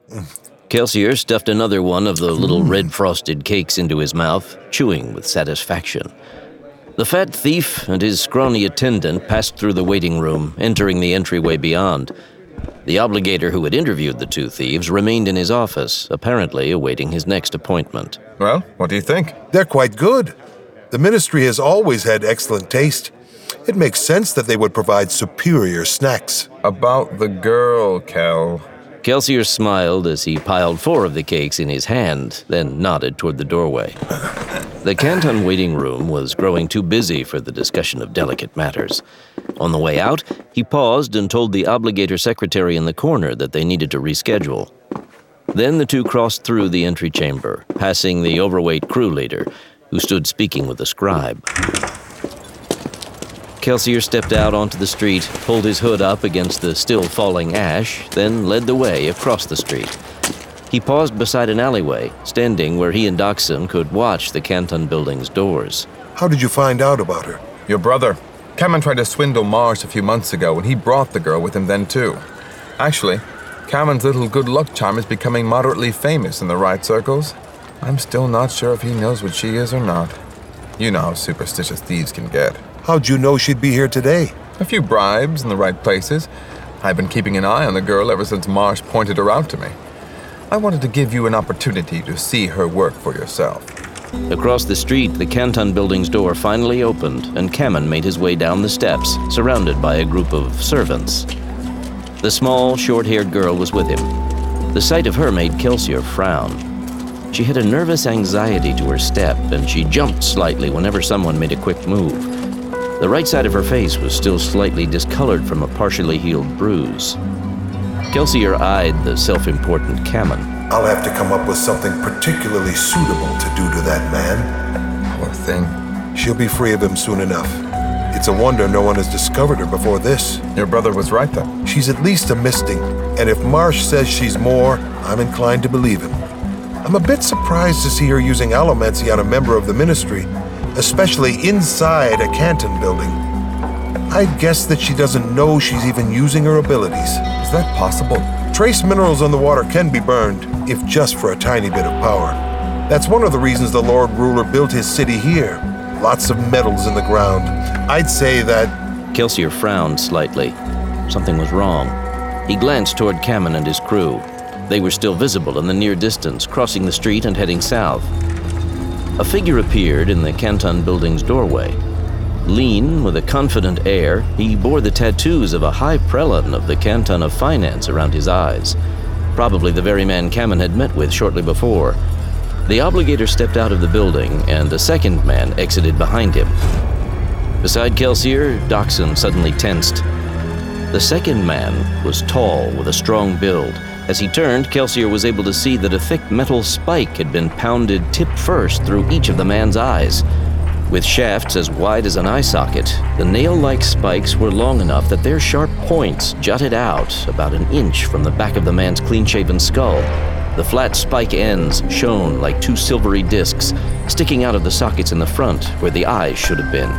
Kelsier stuffed another one of the little red frosted cakes into his mouth, chewing with satisfaction. The fat thief and his scrawny attendant passed through the waiting room, entering the entryway beyond. The obligator who had interviewed the two thieves remained in his office, apparently awaiting his next appointment. Well, what do you think? They're quite good. The ministry has always had excellent taste. It makes sense that they would provide superior snacks. About the girl, Kel. Kelsier smiled as he piled 4 of the cakes in his hand, then nodded toward the doorway. The Canton waiting room was growing too busy for the discussion of delicate matters. On the way out, he paused and told the obligator secretary in the corner that they needed to reschedule. Then the two crossed through the entry chamber, passing the overweight crew leader, who stood speaking with the scribe. Kelsier stepped out onto the street, pulled his hood up against the still falling ash, then led the way across the street. He paused beside an alleyway, standing where he and Dockson could watch the Canton building's doors. How did you find out about her? Your brother. Cameron tried to swindle Marsh a few months ago, and he brought the girl with him then too. Actually, Cameron's little good luck charm is becoming moderately famous in the right circles. I'm still not sure if he knows what she is or not. You know how superstitious thieves can get. How'd you know she'd be here today? A few bribes in the right places. I've been keeping an eye on the girl ever since Marsh pointed her out to me. I wanted to give you an opportunity to see her work for yourself. Across the street, the Canton building's door finally opened, and Cameron made his way down the steps, surrounded by a group of servants. The small, short-haired girl was with him. The sight of her made Kelsier frown. She had a nervous anxiety to her step, and she jumped slightly whenever someone made a quick move. The right side of her face was still slightly discolored from a partially healed bruise. Kelsier eyed the self-important Cameron. I'll have to come up with something particularly suitable to do to that man. Poor thing. She'll be free of him soon enough. It's a wonder no one has discovered her before this. Your brother was right, though. She's at least a misting, and if Marsh says she's more, I'm inclined to believe him. I'm a bit surprised to see her using allomancy on a member of the ministry, especially inside a Canton building. I'd guess that she doesn't know she's even using her abilities. Is that possible? Trace minerals on the water can be burned, if just for a tiny bit of power. That's one of the reasons the Lord Ruler built his city here. Lots of metals in the ground. I'd say that... Kelsier frowned slightly. Something was wrong. He glanced toward Cameron and his crew. They were still visible in the near distance, crossing the street and heading south. A figure appeared in the Canton building's doorway. Lean, with a confident air, he bore the tattoos of a high prelate of the Canton of Finance around his eyes. Probably the very man Cameron had met with shortly before. The obligator stepped out of the building, and a second man exited behind him. Beside Kelsier, Dockson suddenly tensed. The second man was tall, with a strong build. As he turned, Kelsier was able to see that a thick metal spike had been pounded tip-first through each of the man's eyes. With shafts as wide as an eye socket, the nail-like spikes were long enough that their sharp points jutted out about an inch from the back of the man's clean-shaven skull. The flat spike ends shone like 2 silvery discs, sticking out of the sockets in the front where the eyes should have been.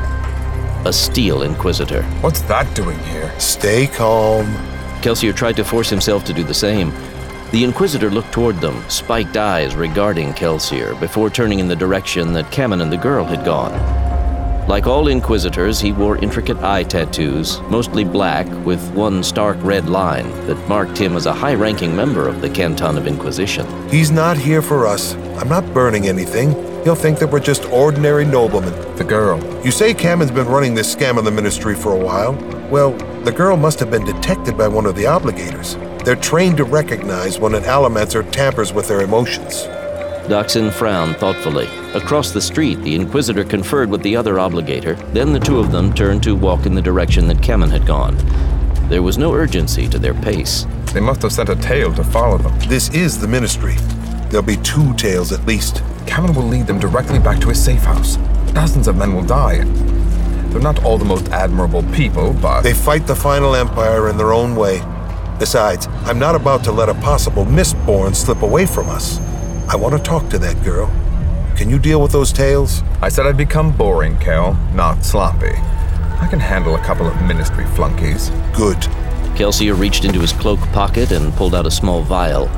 A steel inquisitor. What's that doing here? Stay calm. Kelsier tried to force himself to do the same. The Inquisitor looked toward them, spiked eyes regarding Kelsier, before turning in the direction that Cameron and the girl had gone. Like all Inquisitors, he wore intricate eye tattoos, mostly black, with one stark red line that marked him as a high-ranking member of the Canton of Inquisition. He's not here for us. I'm not burning anything. He'll think that we're just ordinary noblemen. The girl. You say Cameron's been running this scam on the ministry for a while? Well, the girl must have been detected by one of the obligators. They're trained to recognize when an allomancer tampers with their emotions. Dockson frowned thoughtfully. Across the street, the Inquisitor conferred with the other obligator. Then the two of them turned to walk in the direction that Cameron had gone. There was no urgency to their pace. They must have sent a tail to follow them. This is the ministry. There'll be 2 tails at least. Cameron will lead them directly back to his safe house. Dozens of men will die. They're not all the most admirable people, but... They fight the final empire in their own way. Besides, I'm not about to let a possible Mistborn slip away from us. I want to talk to that girl. Can you deal with those tales? I said I'd become boring, Kel, not sloppy. I can handle a couple of ministry flunkies. Good. Kelsier reached into his cloak pocket and pulled out a small vial.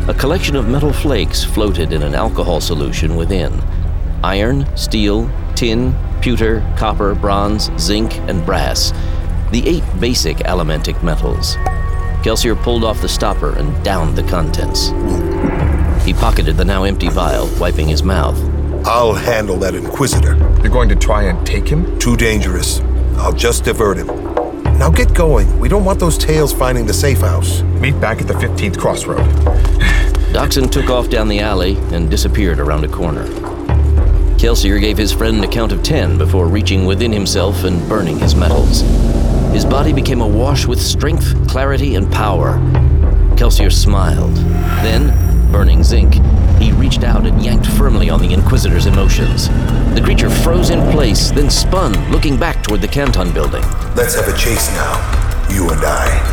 A collection of metal flakes floated in an alcohol solution within. Iron, steel, tin, pewter, copper, bronze, zinc, and brass. The 8 basic alimentic metals. Kelsier pulled off the stopper and downed the contents. He pocketed the now empty vial, wiping his mouth. I'll handle that Inquisitor. You're going to try and take him? Too dangerous. I'll just divert him. Now get going. We don't want those tails finding the safe house. Meet back at the 15th crossroad. Doxson took off down the alley and disappeared around a corner. Kelsier gave his friend a count of 10 before reaching within himself and burning his metals. His body became awash with strength, clarity, and power. Kelsier smiled. Then, burning zinc, he reached out and yanked firmly on the Inquisitor's emotions. The creature froze in place, then spun, looking back toward the Canton building. Let's have a chase now, you and I.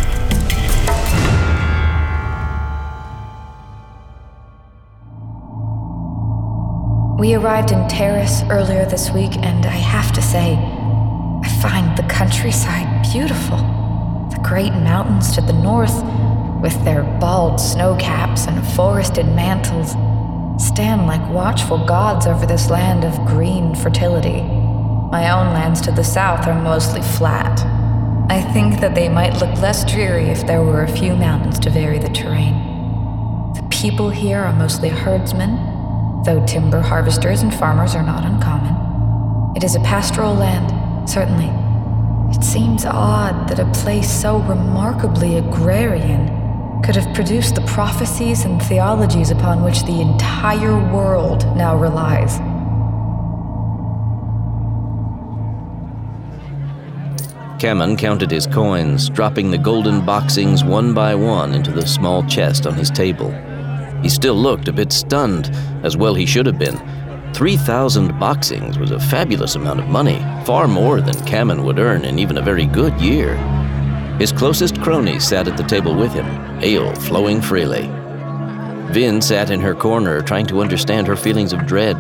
We arrived in Terrace earlier this week, and I have to say, I find the countryside beautiful. The great mountains to the north, with their bald snow caps and forested mantles, stand like watchful gods over this land of green fertility. My own lands to the south are mostly flat. I think that they might look less dreary if there were a few mountains to vary the terrain. The people here are mostly herdsmen, though timber harvesters and farmers are not uncommon. It is a pastoral land, certainly. It seems odd that a place so remarkably agrarian could have produced the prophecies and theologies upon which the entire world now relies. Cammon counted his coins, dropping the golden boxings one by one into the small chest on his table. He still looked a bit stunned, as well he should have been. 3,000 boxings was a fabulous amount of money, far more than Cammon would earn in even a very good year. His closest crony sat at the table with him, ale flowing freely. Vin sat in her corner, trying to understand her feelings of dread.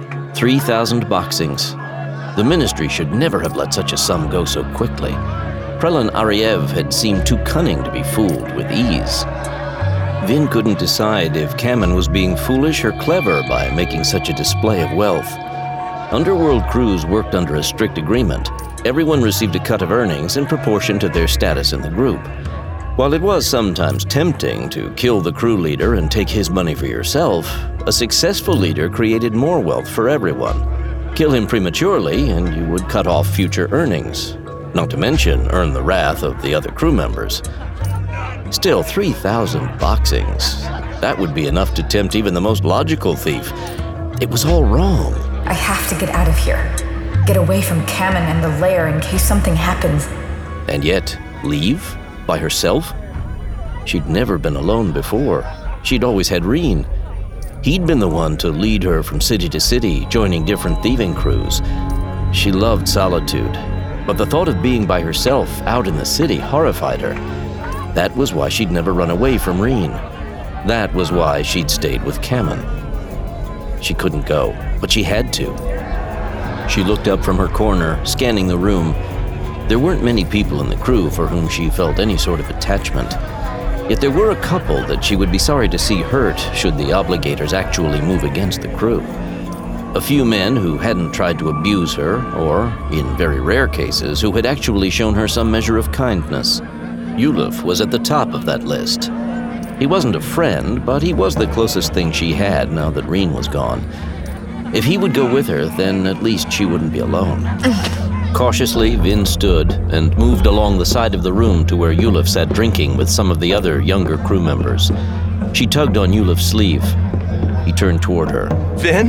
3,000 boxings. The Ministry should never have let such a sum go so quickly. Prelin Ariev had seemed too cunning to be fooled with ease. Vin couldn't decide if Cammon was being foolish or clever by making such a display of wealth. Underworld crews worked under a strict agreement. Everyone received a cut of earnings in proportion to their status in the group. While it was sometimes tempting to kill the crew leader and take his money for yourself, a successful leader created more wealth for everyone. Kill him prematurely and you would cut off future earnings, not to mention earn the wrath of the other crew members. Still, 3,000 boxings. That would be enough to tempt even the most logical thief. It was all wrong. I have to get out of here. Get away from Cammon and the lair in case something happens. And yet, leave? By herself? She'd never been alone before. She'd always had Reen. He'd been the one to lead her from city to city, joining different thieving crews. She loved solitude, but the thought of being by herself out in the city horrified her. That was why she'd never run away from Reen. That was why she'd stayed with Cammon. She couldn't go, but she had to. She looked up from her corner, scanning the room. There weren't many people in the crew for whom she felt any sort of attachment. Yet there were a couple that she would be sorry to see hurt should the obligators actually move against the crew. A few men who hadn't tried to abuse her, or, in very rare cases, who had actually shown her some measure of kindness. Yuluf was at the top of that list. He wasn't a friend, but he was the closest thing she had now that Reen was gone. If he would go with her, then at least she wouldn't be alone. Cautiously, Vin stood and moved along the side of the room to where Yuluf sat drinking with some of the other younger crew members. She tugged on Yuluf's sleeve. He turned toward her. Vin?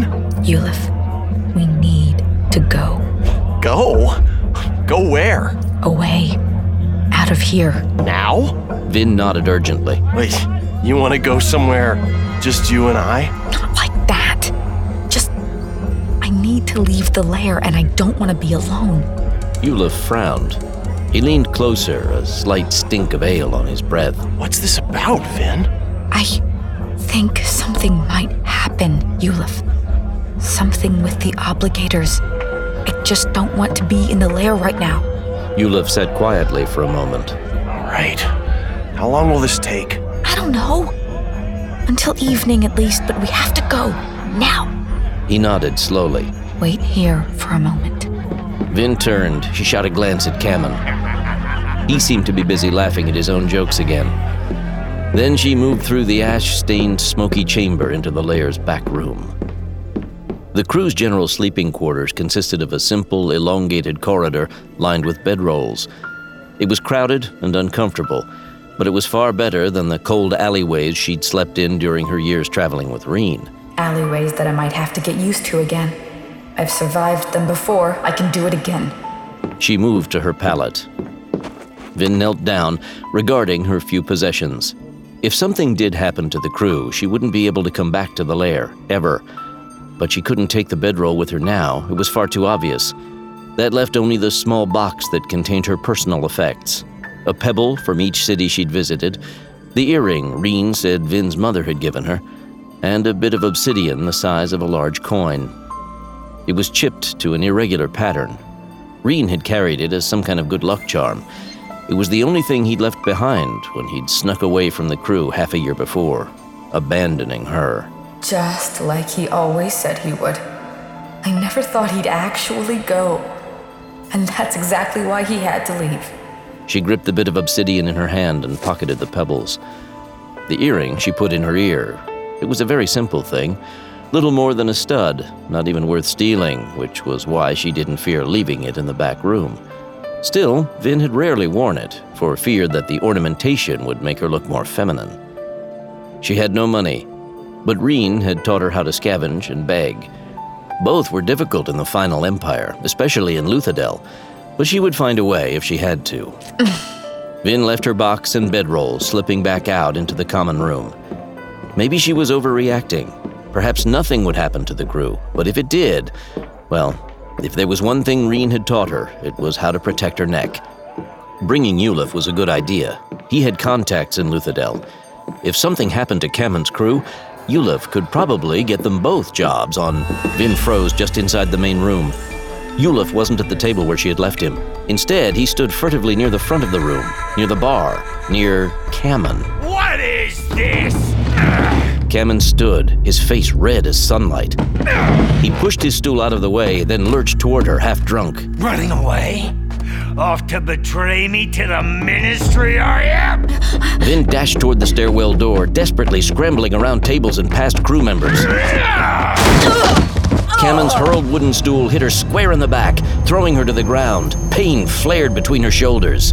Yuluf, we need to go. Go? Go where? Away. Out of here. Now? Vin nodded urgently. Wait, you want to go somewhere just you and I? Not like that. Just, I need to leave the lair and I don't want to be alone. Yuluf frowned. He leaned closer, a slight stink of ale on his breath. What's this about, Vin? I think something might happen, Yuluf. Something with the obligators. I just don't want to be in the lair right now. Yuluf sat quietly for a moment. Right. How long will this take? I don't know. Until evening at least, but we have to go. Now. He nodded slowly. Wait here for a moment. Vin turned. She shot a glance at Kamen. He seemed to be busy laughing at his own jokes again. Then she moved through the ash-stained, smoky chamber into the Lair's back room. The crew's general sleeping quarters consisted of a simple, elongated corridor lined with bedrolls. It was crowded and uncomfortable, but it was far better than the cold alleyways she'd slept in during her years traveling with Reen. Alleyways that I might have to get used to again. I've survived them before. I can do it again. She moved to her pallet. Vin knelt down, regarding her few possessions. If something did happen to the crew, she wouldn't be able to come back to the Lair, ever. But she couldn't take the bedroll with her now. It was far too obvious. That left only the small box that contained her personal effects. A pebble from each city she'd visited, the earring Reen said Vin's mother had given her, and a bit of obsidian the size of a large coin. It was chipped to an irregular pattern. Reen had carried it as some kind of good luck charm. It was the only thing he'd left behind when he'd snuck away from the crew half a year before, abandoning her. Just like he always said he would. I never thought he'd actually go. And that's exactly why he had to leave. She gripped the bit of obsidian in her hand and pocketed the pebbles. The earring she put in her ear. It was a very simple thing. Little more than a stud, not even worth stealing, which was why she didn't fear leaving it in the back room. Still, Vin had rarely worn it, for fear that the ornamentation would make her look more feminine. She had no money, but Reen had taught her how to scavenge and beg. Both were difficult in the Final Empire, especially in Luthadel, but she would find a way if she had to. Vin left her box and bedroll, slipping back out into the common room. Maybe she was overreacting. Perhaps nothing would happen to the crew, but if it did, well, if there was one thing Reen had taught her, it was how to protect her neck. Bringing Yulif was a good idea. He had contacts in Luthadel. If something happened to Kamen's crew, Yulif could probably get them both jobs on... Vin froze just inside the main room. Yulif wasn't at the table where she had left him. Instead, he stood furtively near the front of the room, near the bar, near Kamen. What is this? Kamen stood, his face red as sunlight. He pushed his stool out of the way, then lurched toward her, half drunk. Running away? Off to betray me to the Ministry, are you? Vin dashed toward the stairwell door, desperately scrambling around tables and past crew members. Kamen's hurled wooden stool hit her square in the back, throwing her to the ground. Pain flared between her shoulders.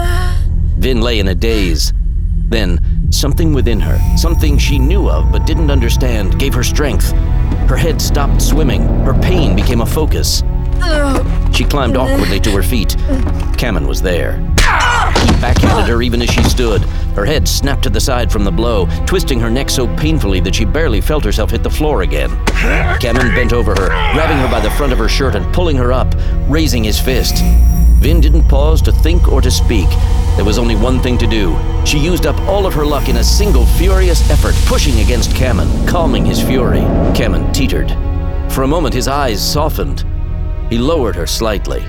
Vin lay in a daze. Then, something within her, something she knew of but didn't understand, gave her strength. Her head stopped swimming. Her pain became a focus. She climbed awkwardly to her feet. Kamen was there. He backhanded her even as she stood. Her head snapped to the side from the blow, twisting her neck so painfully that she barely felt herself hit the floor again. Kamen bent over her, grabbing her by the front of her shirt and pulling her up, raising his fist. Vin didn't pause to think or to speak. There was only one thing to do. She used up all of her luck in a single furious effort, pushing against Kamen, calming his fury. Kamen teetered. For a moment, his eyes softened. He lowered her slightly.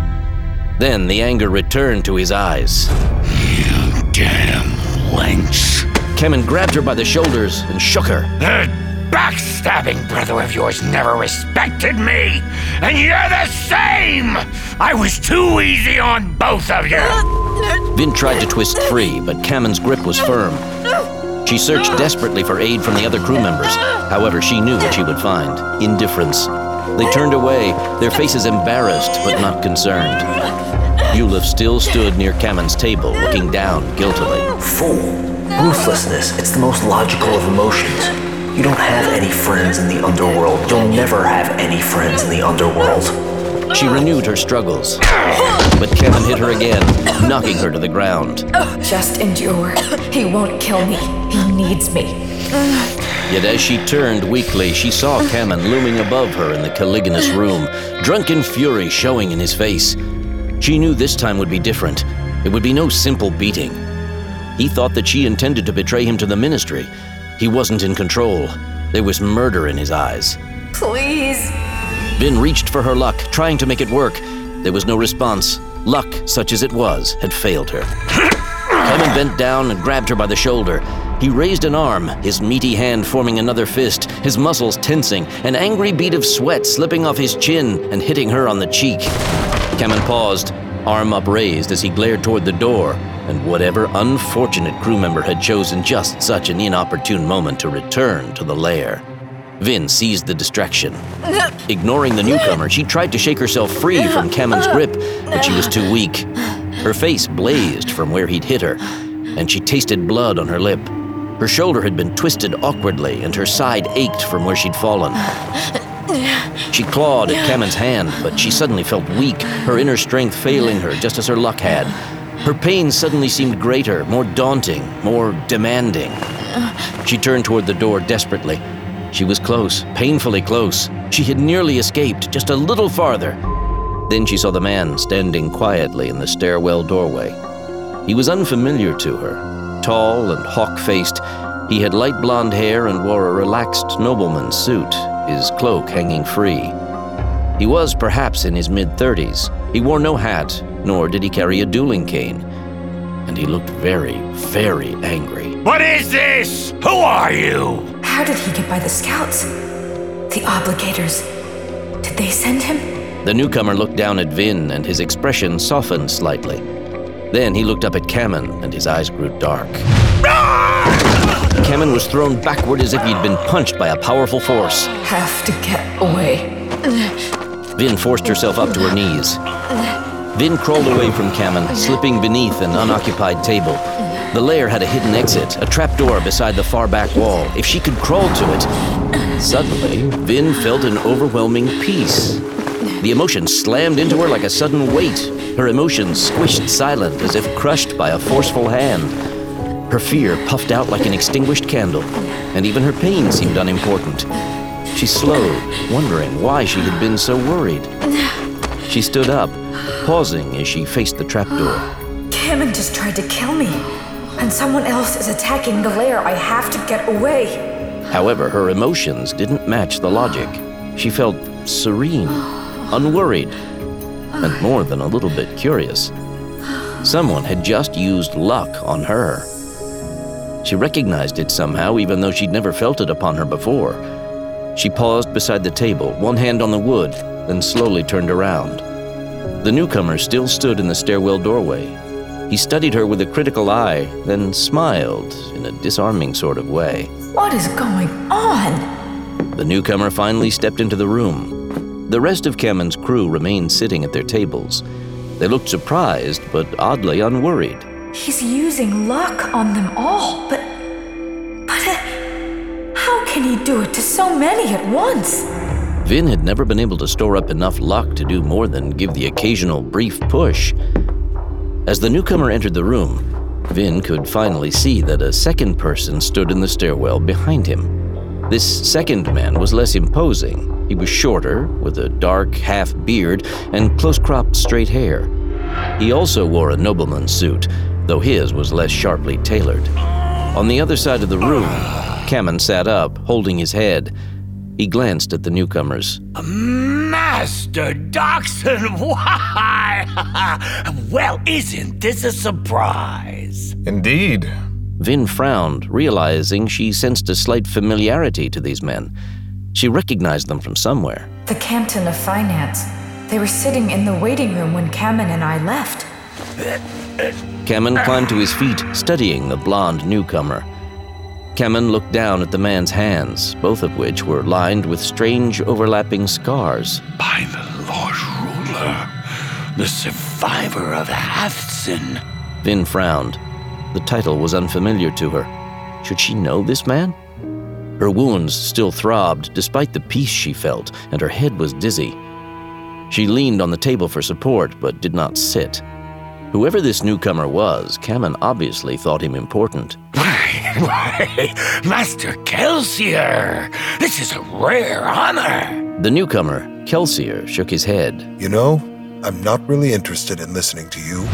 Then the anger returned to his eyes. You damn wench. Kamen grabbed her by the shoulders and shook her. That backstabbing brother of yours never respected me, and you're the same! I was too easy on both of you! Vin tried to twist free, but Kamen's grip was firm. She searched desperately for aid from the other crew members. However, she knew what she would find: indifference. They turned away, their faces embarrassed but not concerned. Yulif still stood near Kamen's table, looking down guiltily. Fool. Ruthlessness, it's the most logical of emotions. You don't have any friends in the underworld. You'll never have any friends in the underworld. She renewed her struggles, but Kamen hit her again, knocking her to the ground. Just endure. He won't kill me. He needs me. Yet as she turned weakly, she saw Kamen looming above her in the Caligonous room, drunken fury showing in his face. She knew this time would be different. It would be no simple beating. He thought that she intended to betray him to the Ministry. He wasn't in control. There was murder in his eyes. Please. Vin reached for her luck, trying to make it work. There was no response. Luck, such as it was, had failed her. Kamen bent down and grabbed her by the shoulder. He He raised an arm, his meaty hand forming another fist, his muscles tensing, an angry bead of sweat slipping off his chin and hitting her on the cheek. Kamen paused, arm upraised as he glared toward the door, and whatever unfortunate crew member had chosen just such an inopportune moment to return to the lair. Vin seized the distraction. Ignoring the newcomer, she tried to shake herself free from Kamen's grip, but she was too weak. Her face blazed from where he'd hit her, and she tasted blood on her lip. Her shoulder had been twisted awkwardly, and her side ached from where she'd fallen. She clawed at Kamen's hand, but she suddenly felt weak, her inner strength failing her just as her luck had. Her pain suddenly seemed greater, more daunting, more demanding. She turned toward the door desperately. She was close, painfully close. She had nearly escaped, just a little farther. Then she saw the man standing quietly in the stairwell doorway. He was unfamiliar to her. Tall and hawk-faced, he had light blonde hair and wore a relaxed nobleman's suit, his cloak hanging free. He was perhaps in his mid-30s. He wore no hat, nor did he carry a dueling cane. And he looked very, very angry. What is this? Who are you? How did he get by the scouts? The obligators. Did they send him? The newcomer looked down at Vin, and his expression softened slightly. Then he looked up at Kamen, and his eyes grew dark. Kamen was thrown backward as if he'd been punched by a powerful force. Have to get away. Vin forced herself up to her knees. Vin crawled away from Kamen, slipping beneath an unoccupied table. The lair had a hidden exit, a trapdoor beside the far back wall. If she could crawl to it... Suddenly, Vin felt an overwhelming peace. The emotion slammed into her like a sudden weight. Her emotions squished silent as if crushed by a forceful hand. Her fear puffed out like an extinguished candle, and even her pain seemed unimportant. She slowed, wondering why she had been so worried. She stood up, pausing as she faced the trapdoor. Kamen just tried to kill me, and someone else is attacking the lair. I have to get away. However, her emotions didn't match the logic. She felt serene, unworried, and more than a little bit curious. Someone had just used luck on her. She recognized it somehow, even though she'd never felt it upon her before. She paused beside the table, one hand on the wood, then slowly turned around. The newcomer still stood in the stairwell doorway. He studied her with a critical eye, then smiled in a disarming sort of way. What is going on? The newcomer finally stepped into the room. The rest of Kamen's crew remained sitting at their tables. They looked surprised, but oddly unworried. He's using luck on them all, but how can he do it to so many at once? Vin had never been able to store up enough luck to do more than give the occasional brief push. As the newcomer entered the room, Vin could finally see that a second person stood in the stairwell behind him. This second man was less imposing. He was shorter, with a dark half-beard and close-cropped straight hair. He also wore a nobleman's suit, though his was less sharply tailored. On the other side of the room, Kamen sat up, holding his head. He glanced at the newcomers. Master Dockson, why? Well, isn't this a surprise? Indeed. Vin frowned, realizing she sensed a slight familiarity to these men. She recognized them from somewhere. The Canton of Finance. They were sitting in the waiting room when Kamen and I left. Kamen climbed to his feet, studying the blonde newcomer. Kamen looked down at the man's hands, both of which were lined with strange overlapping scars. By the Lord Ruler, the survivor of Hathsin. Vin frowned. The title was unfamiliar to her. Should she know this man? Her wounds still throbbed despite the peace she felt, and her head was dizzy. She leaned on the table for support, but did not sit. Whoever this newcomer was, Kamen obviously thought him important. Why, Master Kelsier, this is a rare honor. The newcomer, Kelsier, shook his head. You know, I'm not really interested in listening to you.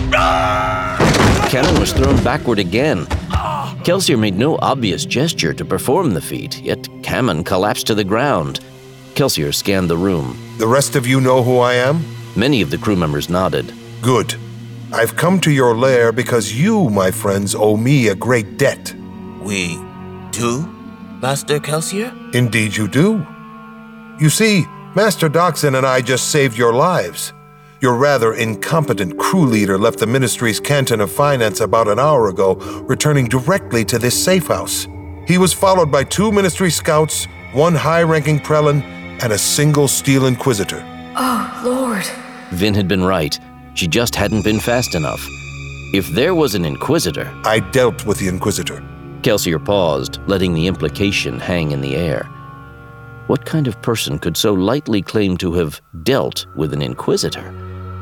Kamen was thrown backward again. Kelsier made no obvious gesture to perform the feat, yet Kamen collapsed to the ground. Kelsier scanned the room. The rest of you know who I am? Many of the crew members nodded. Good. I've come to your lair because you, my friends, owe me a great debt. We do, Master Kelsier? Indeed you do. You see, Master Dockson and I just saved your lives. Your rather incompetent crew leader left the Ministry's Canton of Finance about an hour ago, returning directly to this safe house. He was followed by 2 Ministry scouts, 1 high-ranking Prelin, and a single Steel Inquisitor. Oh, Lord. Vin had been right. She just hadn't been fast enough. If there was an Inquisitor... I dealt with the Inquisitor. Kelsier paused, letting the implication hang in the air. What kind of person could so lightly claim to have dealt with an Inquisitor?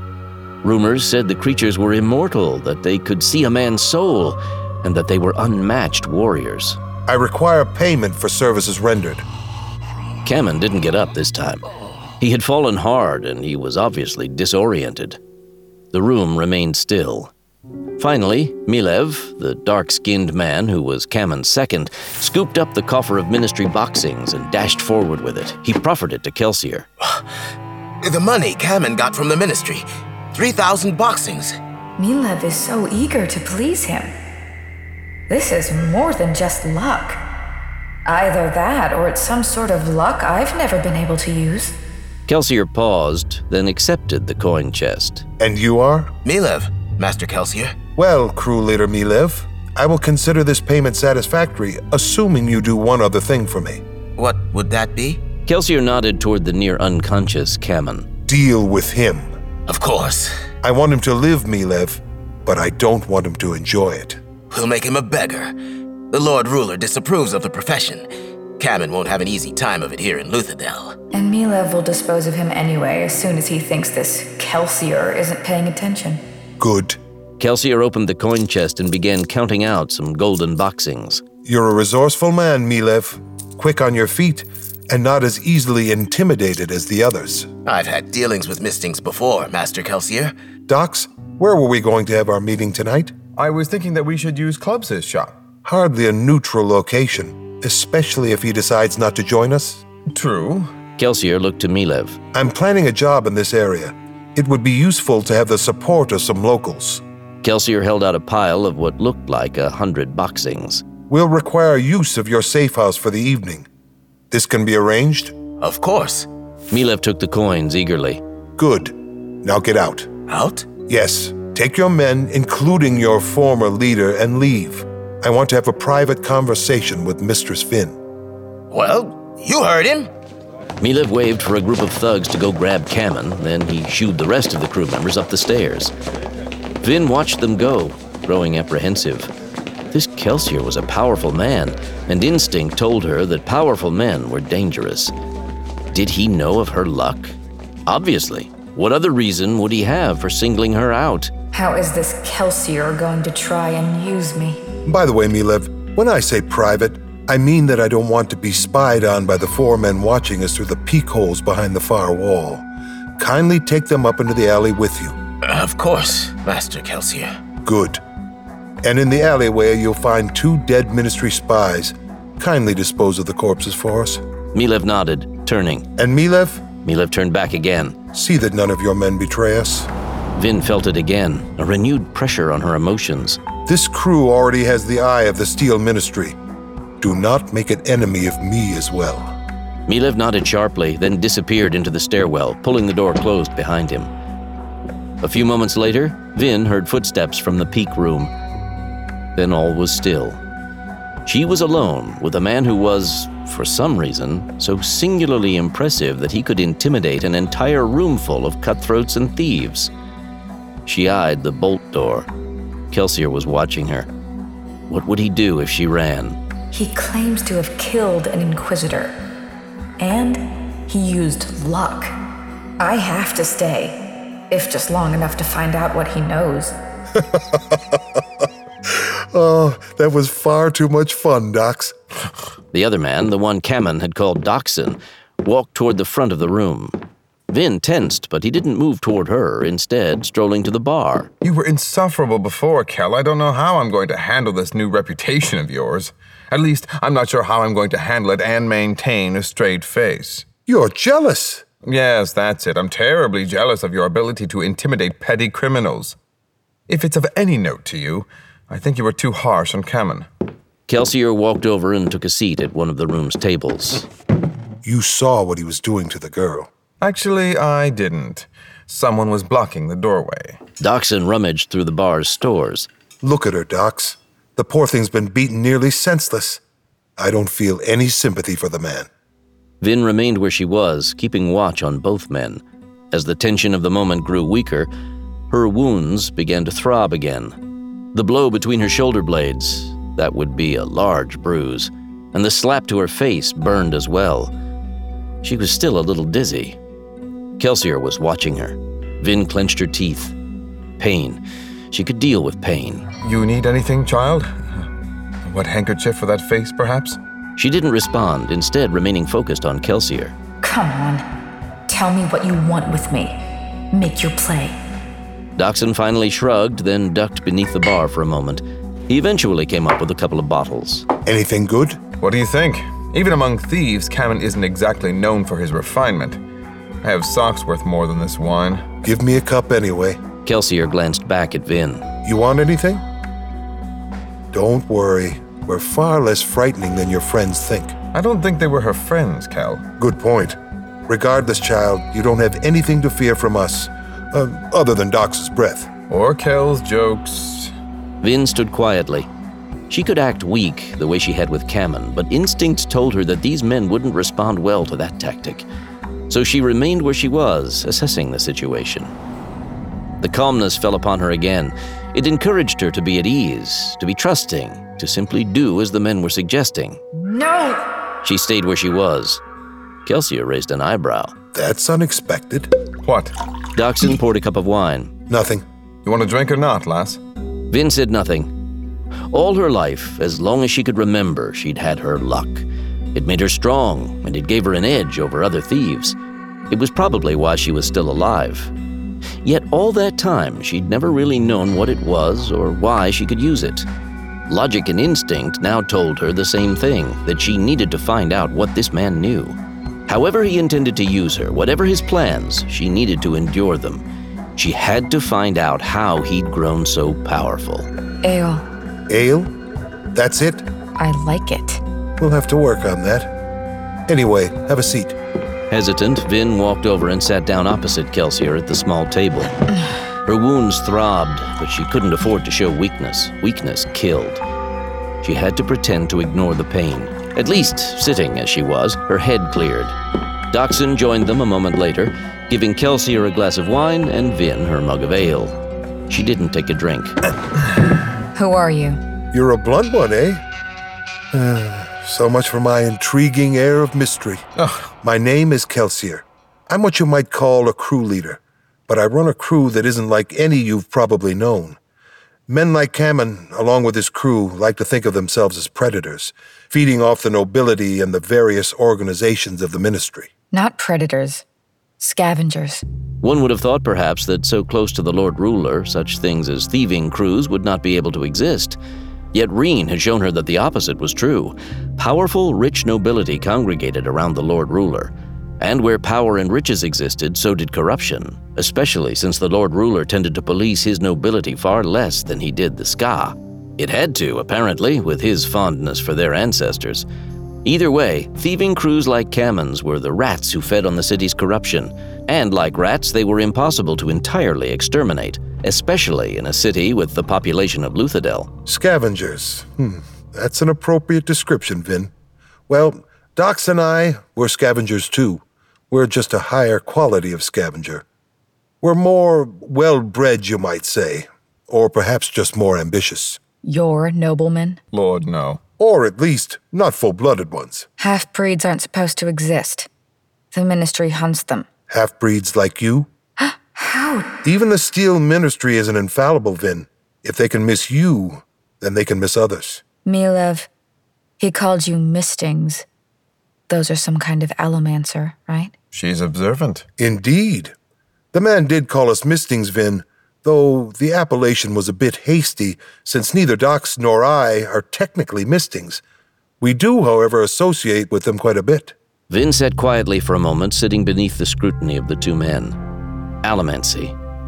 Rumors said the creatures were immortal, that they could see a man's soul, and that they were unmatched warriors. I require payment for services rendered. Kamen didn't get up this time. He had fallen hard, and he was obviously disoriented. The room remained still. Finally, Milev, the dark-skinned man who was Kamen's second, scooped up the coffer of Ministry boxings and dashed forward with it. He proffered it to Kelsier. The money Kamen got from the Ministry. 3,000 boxings. Milev is so eager to please him. This is more than just luck. Either that, or it's some sort of luck I've never been able to use. Kelsier paused, then accepted the coin chest. And you are? Milev, Master Kelsier. Well, crew leader Milev, I will consider this payment satisfactory, assuming you do one other thing for me. What would that be? Kelsier nodded toward the near-unconscious Kamen. Deal with him. Of course. I want him to live, Milev, but I don't want him to enjoy it. We'll make him a beggar. The Lord Ruler disapproves of the profession. Kamen won't have an easy time of it here in Luthadel. And Milev will dispose of him anyway as soon as he thinks this Kelsier isn't paying attention. Good. Kelsier opened the coin chest and began counting out some golden boxings. You're a resourceful man, Milev. Quick on your feet, and not as easily intimidated as the others. I've had dealings with Mistings before, Master Kelsier. Docs, where were we going to have our meeting tonight? I was thinking that we should use Clubs' shop. Hardly a neutral location, especially if he decides not to join us. True. Kelsier looked to Milev. I'm planning a job in this area. It would be useful to have the support of some locals. Kelsier held out a pile of what looked like 100 boxings. We'll require use of your safe house for the evening. This can be arranged? Of course. Milev took the coins eagerly. Good. Now get out. Out? Yes. Take your men, including your former leader, and leave. I want to have a private conversation with Mistress Vin. Well, you heard him. Milev waved for a group of thugs to go grab Kamen, then he shooed the rest of the crew members up the stairs. Vin watched them go, growing apprehensive. This Kelsier was a powerful man, and instinct told her that powerful men were dangerous. Did he know of her luck? Obviously. What other reason would he have for singling her out? How is this Kelsier going to try and use me? By the way, Milev, when I say private, I mean that I don't want to be spied on by the 4 men watching us through the peek holes behind the far wall. Kindly take them up into the alley with you. Of course, Master Kelsier. Good. And in the alleyway, you'll find 2 dead Ministry spies. Kindly dispose of the corpses for us. Milev nodded, turning. And Milev? Milev turned back again. See that none of your men betray us. Vin felt it again, a renewed pressure on her emotions. This crew already has the eye of the Steel Ministry. Do not make an enemy of me as well. Milev nodded sharply, then disappeared into the stairwell, pulling the door closed behind him. A few moments later, Vin heard footsteps from the peak room. Then all was still. She was alone with a man who was, for some reason, so singularly impressive that he could intimidate an entire room full of cutthroats and thieves. She eyed the bolt door. Kelsier was watching her. What would he do if she ran? He claims to have killed an Inquisitor. And he used luck. I have to stay, if just long enough to find out what he knows. Oh, that was far too much fun, Docs. The other man, the one Kamen had called Dockson, walked toward the front of the room. Vin tensed, but he didn't move toward her, instead strolling to the bar. You were insufferable before, Kel. I don't know how I'm going to handle this new reputation of yours. At least, I'm not sure how I'm going to handle it and maintain a straight face. You're jealous. Yes, that's it. I'm terribly jealous of your ability to intimidate petty criminals. If it's of any note to you, I think you were too harsh on Kamen. Kelsier walked over and took a seat at one of the room's tables. You saw what he was doing to the girl. Actually, I didn't. Someone was blocking the doorway. Dockson rummaged through the bar's stores. Look at her, Docs. The poor thing's been beaten nearly senseless. I don't feel any sympathy for the man. Vin remained where she was, keeping watch on both men. As the tension of the moment grew weaker, her wounds began to throb again. The blow between her shoulder blades, that would be a large bruise, and the slap to her face burned as well. She was still a little dizzy. Kelsier was watching her. Vin clenched her teeth. Pain. She could deal with pain. You need anything, child? A wet handkerchief for that face, perhaps? She didn't respond, instead remaining focused on Kelsier. Come on. Tell me what you want with me. Make your play. Dockson finally shrugged, then ducked beneath the bar for a moment. He eventually came up with a couple of bottles. Anything good? What do you think? Even among thieves, Cammon isn't exactly known for his refinement. I have socks worth more than this wine. Give me a cup anyway. Kelsier glanced back at Vin. You want anything? Don't worry. We're far less frightening than your friends think. I don't think they were her friends, Kel. Good point. Regardless, child, you don't have anything to fear from us, other than Doc's breath. Or Kel's jokes. Vin stood quietly. She could act weak the way she had with Cammon, but instinct told her that these men wouldn't respond well to that tactic. So she remained where she was, assessing the situation. The calmness fell upon her again. It encouraged her to be at ease, to be trusting, to simply do as the men were suggesting. No! She stayed where she was. Kelsier raised an eyebrow. That's unexpected. What? Dockson poured a cup of wine. Nothing. You want a drink or not, lass? Vin said nothing. All her life, as long as she could remember, she'd had her luck. It made her strong, and it gave her an edge over other thieves. It was probably why she was still alive. Yet all that time, she'd never really known what it was or why she could use it. Logic and instinct now told her the same thing, that she needed to find out what this man knew. However he intended to use her, whatever his plans, she needed to endure them. She had to find out how he'd grown so powerful. Ale. Ale? That's it? I like it. We'll have to work on that. Anyway, have a seat. Hesitant, Vin walked over and sat down opposite Kelsier at the small table. Her wounds throbbed, but she couldn't afford to show weakness. Weakness killed. She had to pretend to ignore the pain. At least, sitting as she was, her head cleared. Dockson joined them a moment later, giving Kelsier a glass of wine and Vin her mug of ale. She didn't take a drink. Who are you? You're a blunt one, eh? So much for my intriguing air of mystery. My name is Kelsier. I'm what you might call a crew leader, but I run a crew that isn't like any you've probably known. Men like Cammon, along with his crew, like to think of themselves as predators, feeding off the nobility and the various organizations of the ministry. Not predators. Scavengers. One would have thought, perhaps, that so close to the Lord Ruler, such things as thieving crews would not be able to exist. Yet Reen had shown her that the opposite was true. Powerful, rich nobility congregated around the Lord Ruler. And where power and riches existed, so did corruption, especially since the Lord Ruler tended to police his nobility far less than he did the Ska. It had to, apparently, with his fondness for their ancestors. Either way, thieving crews like Cammon's were the rats who fed on the city's corruption, and like rats, they were impossible to entirely exterminate, especially in a city with the population of Luthadel. Scavengers. That's an appropriate description, Vin. Well, Docs and I, we're scavengers too. We're just a higher quality of scavenger. We're more well-bred, you might say, or perhaps just more ambitious. You're noblemen? Lord, no. Or at least, not full-blooded ones. Half-breeds aren't supposed to exist. The ministry hunts them. Half-breeds like you? How? Even the Steel Ministry isn't infallible, Vin. If they can miss you, then they can miss others. Milev, he called you Mistings. Those are some kind of allomancer, right? She's observant. Indeed. The man did call us Mistings, Vin, though the appellation was a bit hasty, since neither Docs nor I are technically Mistings. We do, however, associate with them quite a bit. Vin sat quietly for a moment, sitting beneath the scrutiny of the two men. Allomancy.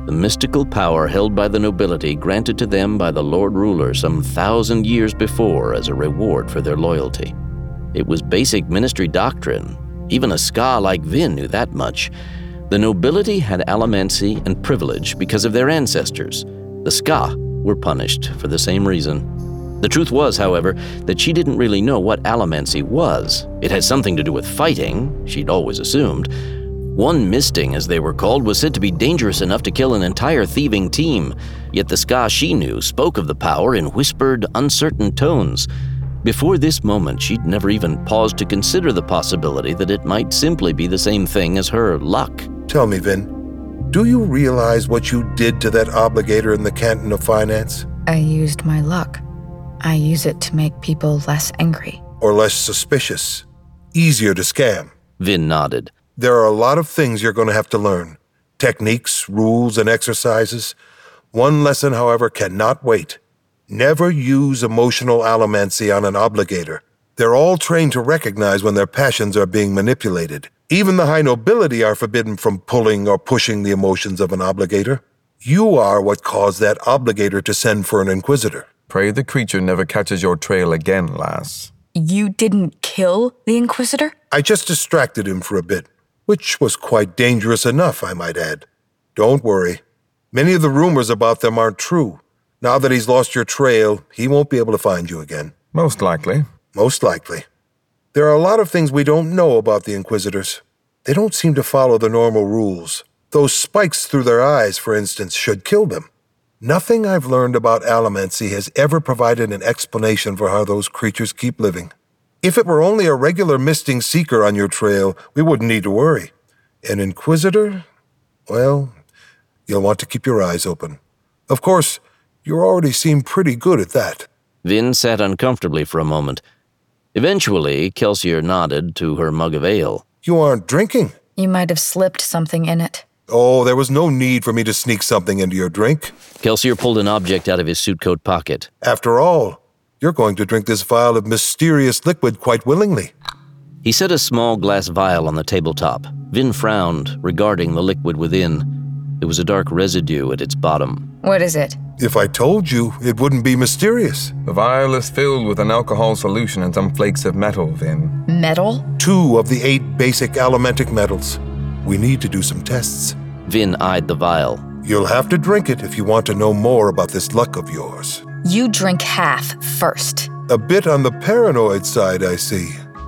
the mystical power held by the nobility granted to them by the Lord Ruler some 1,000 years before as a reward for their loyalty. It was basic ministry doctrine. Even a ska like Vin knew that much. The nobility had allomancy and privilege because of their ancestors. The ska were punished for the same reason. The truth was, however, that she didn't really know what allomancy was. It had something to do with fighting, she'd always assumed. One misting, as they were called, was said to be dangerous enough to kill an entire thieving team, yet the ska she knew spoke of the power in whispered, uncertain tones. Before this moment, she'd never even paused to consider the possibility that it might simply be the same thing as her luck. Tell me, Vin, do you realize what you did to that obligator in the Canton of Finance? I used my luck. I use it to make people less angry. Or less suspicious? Easier to scam? Vin nodded. There are a lot of things you're going to have to learn. Techniques, rules, and exercises. One lesson, however, cannot wait. Never use emotional allomancy on an obligator. They're all trained to recognize when their passions are being manipulated. Even the high nobility are forbidden from pulling or pushing the emotions of an obligator. You are what caused that obligator to send for an inquisitor. Pray the creature never catches your trail again, lass. You didn't kill the Inquisitor? I just distracted him for a bit, which was quite dangerous enough, I might add. Don't worry. Many of the rumors about them aren't true. Now that he's lost your trail, he won't be able to find you again. Most likely. Most likely. There are a lot of things we don't know about the Inquisitors. They don't seem to follow the normal rules. Those spikes through their eyes, for instance, should kill them. Nothing I've learned about allomancy has ever provided an explanation for how those creatures keep living. If it were only a regular misting seeker on your trail, we wouldn't need to worry. An Inquisitor? Well, you'll want to keep your eyes open. Of course, you already seem pretty good at that. Vin sat uncomfortably for a moment. Eventually, Kelsier nodded to her mug of ale. You aren't drinking? You might have slipped something in it. Oh, there was no need for me to sneak something into your drink. Kelsier pulled an object out of his suit coat pocket. After all, you're going to drink this vial of mysterious liquid quite willingly. He set a small glass vial on the tabletop. Vin frowned, regarding the liquid within. There was a dark residue at its bottom. What is it? If I told you, it wouldn't be mysterious. The vial is filled with an alcohol solution and some flakes of metal, Vin. Metal? 2 of the 8 basic allomantic metals. We need to do some tests. Vin eyed the vial. You'll have to drink it if you want to know more about this luck of yours. You drink half first. A bit on the paranoid side, I see.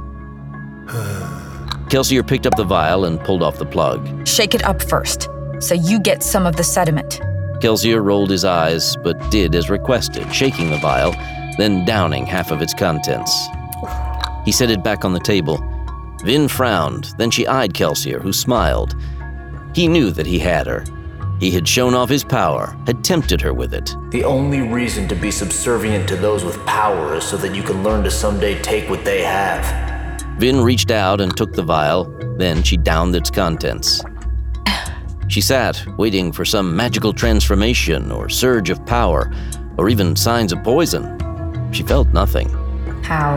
Kelsier picked up the vial and pulled off the plug. Shake it up first, so you get some of the sediment. Kelsier rolled his eyes, but did as requested, shaking the vial, then downing half of its contents. He set it back on the table. Vin frowned, then she eyed Kelsier, who smiled. He knew that he had her. He had shown off his power, had tempted her with it. The only reason to be subservient to those with power is so that you can learn to someday take what they have. Vin reached out and took the vial, then she downed its contents. She sat, waiting for some magical transformation or surge of power, or even signs of poison. She felt nothing. How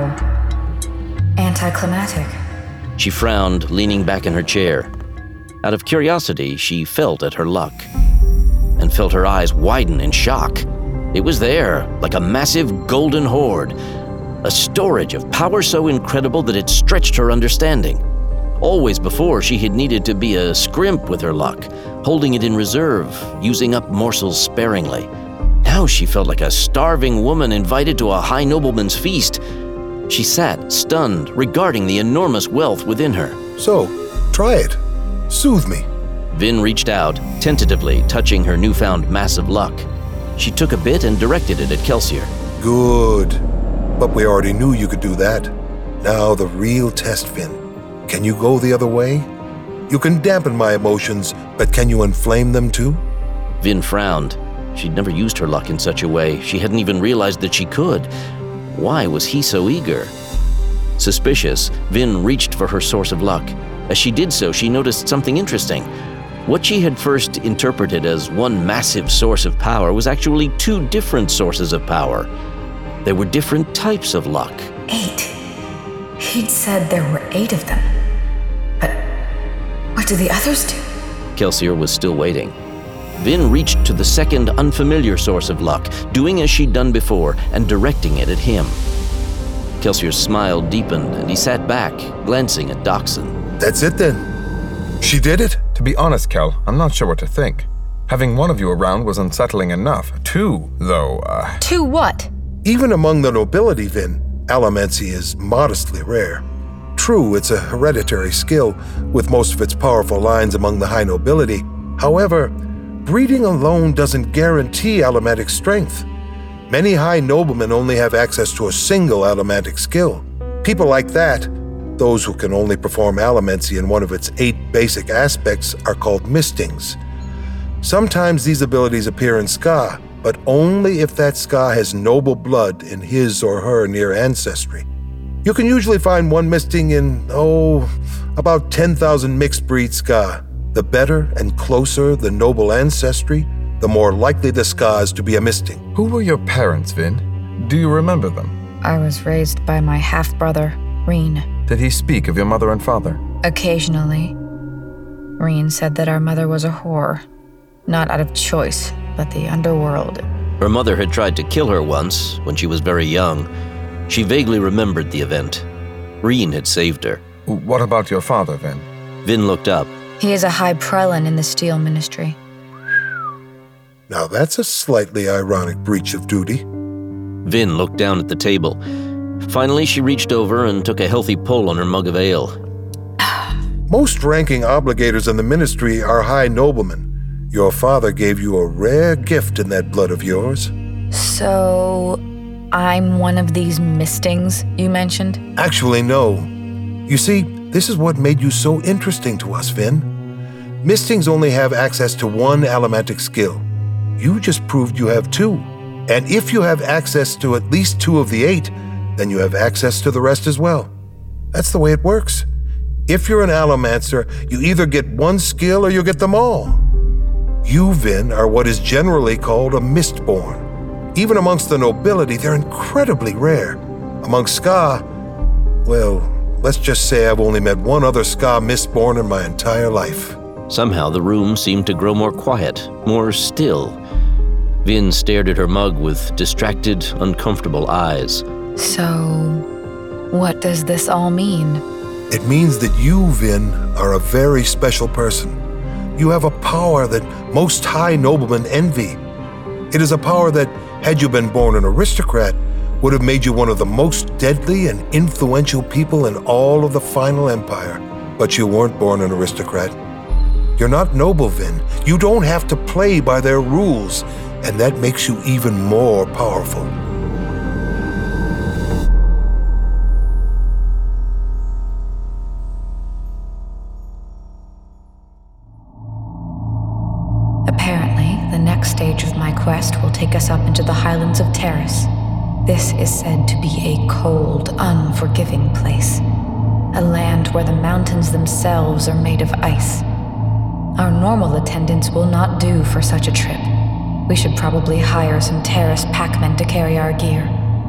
anticlimactic. She frowned, leaning back in her chair. Out of curiosity, she felt at her luck, and felt her eyes widen in shock. It was there, like a massive golden hoard, a storage of power so incredible that it stretched her understanding. Always before, she had needed to be a scrimp with her luck, holding it in reserve, using up morsels sparingly. Now she felt like a starving woman invited to a high nobleman's feast. She sat, stunned, regarding the enormous wealth within her. So, try it. Soothe me. Vin reached out, tentatively touching her newfound mass of luck. She took a bit and directed it at Kelsier. Good. But we already knew you could do that. Now the real test, Vin. Can you go the other way? You can dampen my emotions, but can you inflame them too? Vin frowned. She'd never used her luck in such a way. She hadn't even realized that she could. Why was he so eager? Suspicious, Vin reached for her source of luck. As she did so, she noticed something interesting. What she had first interpreted as one massive source of power was actually 2 different sources of power. There were different types of luck. 8. He'd said there were 8 of them. But what do the others do? Kelsier was still waiting. Vin reached to the second unfamiliar source of luck, doing as she'd done before and directing it at him. Kelsier's smile deepened and he sat back, glancing at Dockson. That's it then. She did it? To be honest, Kel, I'm not sure what to think. Having one of you around was unsettling enough. Two, though, Two what? Even among the nobility, Vin, allomancy is modestly rare. True, it's a hereditary skill, with most of its powerful lines among the high nobility. However, breeding alone doesn't guarantee allomantic strength. Many high noblemen only have access to a single allomantic skill. People like that, those who can only perform allomancy in one of its 8 basic aspects, are called mistings. Sometimes these abilities appear in Ska, but only if that Ska has noble blood in his or her near ancestry. You can usually find one misting in, about 10,000 mixed breed Ska. The better and closer the noble ancestry, the more likely the Ska is to be a misting. who were your parents, Vin? Do you remember them? I was raised by my half-brother, Reen. Did he speak of your mother and father? Occasionally. Reen said that our mother was a whore. Not out of choice, but the underworld. Her mother had tried to kill her once, when she was very young. She vaguely remembered the event. Reen had saved her. What about your father, Vin? Vin looked up. He is a high prelate in the Steel Ministry. Now that's a slightly ironic breach of duty. Vin looked down at the table. Finally, she reached over and took a healthy pull on her mug of ale. Most ranking obligators in the ministry are high noblemen. Your father gave you a rare gift in that blood of yours. So, I'm one of these mistings you mentioned? Actually, no. You see, this is what made you so interesting to us, Vin. Mistings only have access to one allomantic skill. You just proved you have 2. And if you have access to at least 2 of the 8, then you have access to the rest as well. That's the way it works. If you're an allomancer, you either get one skill or you get them all. You, Vin, are what is generally called a mistborn. Even amongst the nobility, they're incredibly rare. Among Ska, well, let's just say I've only met one other Ska mistborn in my entire life. Somehow the room seemed to grow more quiet, more still. Vin stared at her mug with distracted, uncomfortable eyes. So, what does this all mean? It means that you, Vin, are a very special person. You have a power that most high noblemen envy. It is a power that, had you been born an aristocrat, would have made you one of the most deadly and influential people in all of the Final Empire. But you weren't born an aristocrat. You're not noble, Vin. You don't have to play by their rules, and that makes you even more powerful. Apparently, the next stage of my quest will take us up into the highlands of Terrace. This is said to be a cold, unforgiving place. A land where the mountains themselves are made of ice. Our normal attendants will not do for such a trip. We should probably hire some Terrace packmen to carry our gear.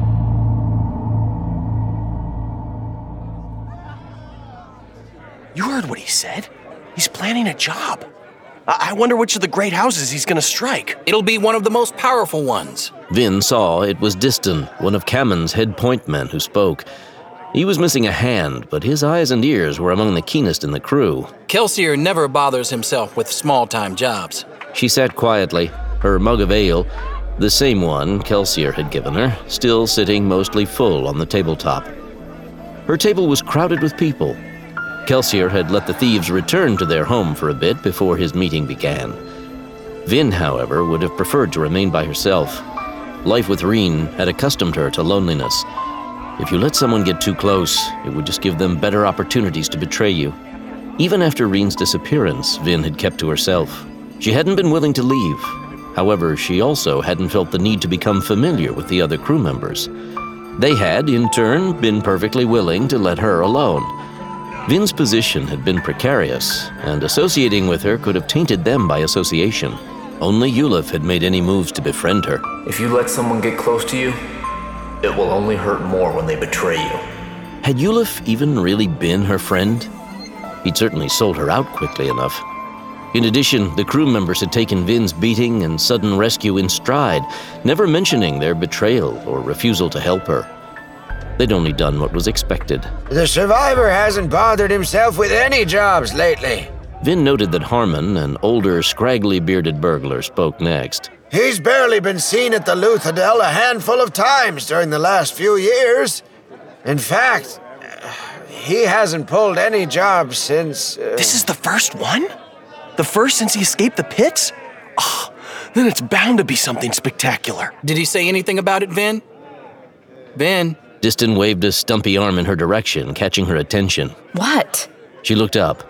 You heard what he said? He's planning a job. I wonder which of the great houses he's gonna strike. It'll be one of the most powerful ones. Vin saw it was Diston, one of Kammon's head point men, who spoke. He was missing a hand, but his eyes and ears were among the keenest in the crew. Kelsier never bothers himself with small-time jobs. She sat quietly, her mug of ale, the same one Kelsier had given her, still sitting mostly full on the tabletop. Her table was crowded with people. Kelsier had let the thieves return to their home for a bit before his meeting began. Vin, however, would have preferred to remain by herself. Life with Reen had accustomed her to loneliness. If you let someone get too close, it would just give them better opportunities to betray you. Even after Reen's disappearance, Vin had kept to herself. She hadn't been willing to leave. However, she also hadn't felt the need to become familiar with the other crew members. They had, in turn, been perfectly willing to let her alone. Vin's position had been precarious, and associating with her could have tainted them by association. Only Yulif had made any moves to befriend her. If you let someone get close to you, it will only hurt more when they betray you. Had Yulif even really been her friend? He'd certainly sold her out quickly enough. In addition, the crew members had taken Vin's beating and sudden rescue in stride, never mentioning their betrayal or refusal to help her. They'd only done what was expected. The survivor hasn't bothered himself with any jobs lately. Vin noted that Harmon, an older, scraggly-bearded burglar, spoke next. He's barely been seen at the Luthadel a handful of times during the last few years. In fact, he hasn't pulled any jobs since... This is the first one? The first since he escaped the pits? Oh, then it's bound to be something spectacular. Did he say anything about it, Vin? Vin? Diston waved a stumpy arm in her direction, catching her attention. What? She looked up.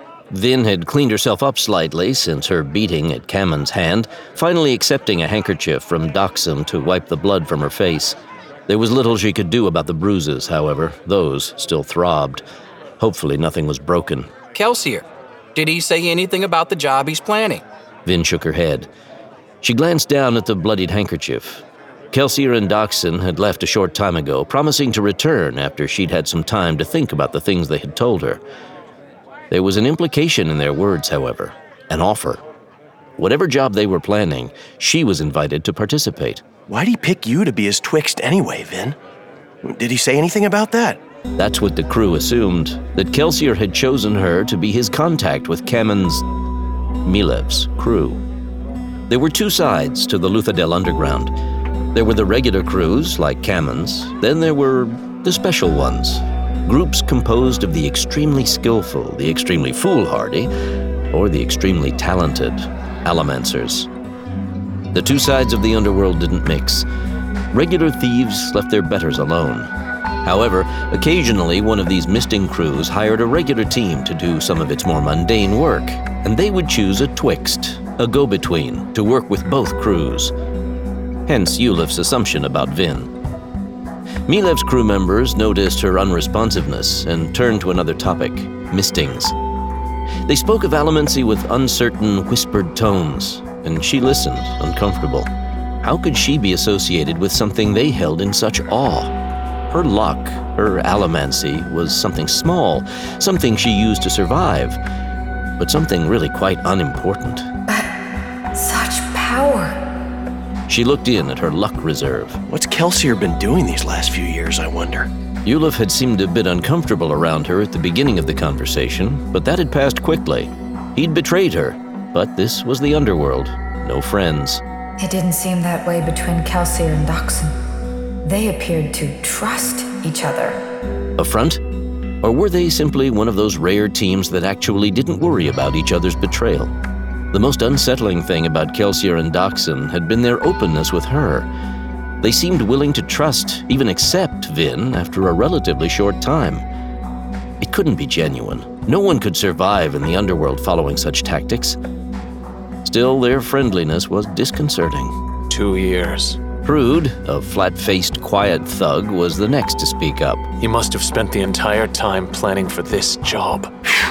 Vin had cleaned herself up slightly since her beating at Kammon's hand, finally accepting a handkerchief from Doxum to wipe the blood from her face. There was little she could do about the bruises, however. Those still throbbed. Hopefully nothing was broken. Kelsier. Did he say anything about the job he's planning? Vin shook her head. She glanced down at the bloodied handkerchief. Kelsier and Doxon had left a short time ago, promising to return after she'd had some time to think about the things they had told her. There was an implication in their words, however, an offer. Whatever job they were planning, she was invited to participate. Why'd he pick you to be his twixt anyway, Vin? Did he say anything about that? That's what the crew assumed, that Kelsier had chosen her to be his contact with Kammon's, Milev's crew. There were two sides to the Luthadel Underground. There were the regular crews, like Kammon's, then there were the special ones. Groups composed of the extremely skillful, the extremely foolhardy, or the extremely talented Allomancers. The two sides of the underworld didn't mix. Regular thieves left their betters alone. However, occasionally one of these misting crews hired a regular team to do some of its more mundane work, and they would choose a twixt, a go-between, to work with both crews. Hence Yulif's assumption about Vin. Milev's crew members noticed her unresponsiveness and turned to another topic, mistings. They spoke of Allomancy with uncertain, whispered tones, and she listened, uncomfortable. How could she be associated with something they held in such awe? Her luck, her Allomancy, was something small, something she used to survive, but something really quite unimportant. But such power. She looked in at her luck reserve. What's Kelsier been doing these last few years, I wonder? Yulif had seemed a bit uncomfortable around her at the beginning of the conversation, but that had passed quickly. He'd betrayed her, but this was the underworld. No friends. It didn't seem that way between Kelsier and Doxon. They appeared to trust each other. A front? Or were they simply one of those rare teams that actually didn't worry about each other's betrayal? The most unsettling thing about Kelsier and Doxon had been their openness with her. They seemed willing to trust, even accept Vin after a relatively short time. It couldn't be genuine. No one could survive in the underworld following such tactics. Still, their friendliness was disconcerting. 2 years. Prude, a flat-faced, quiet thug, was the next to speak up. He must have spent the entire time planning for this job.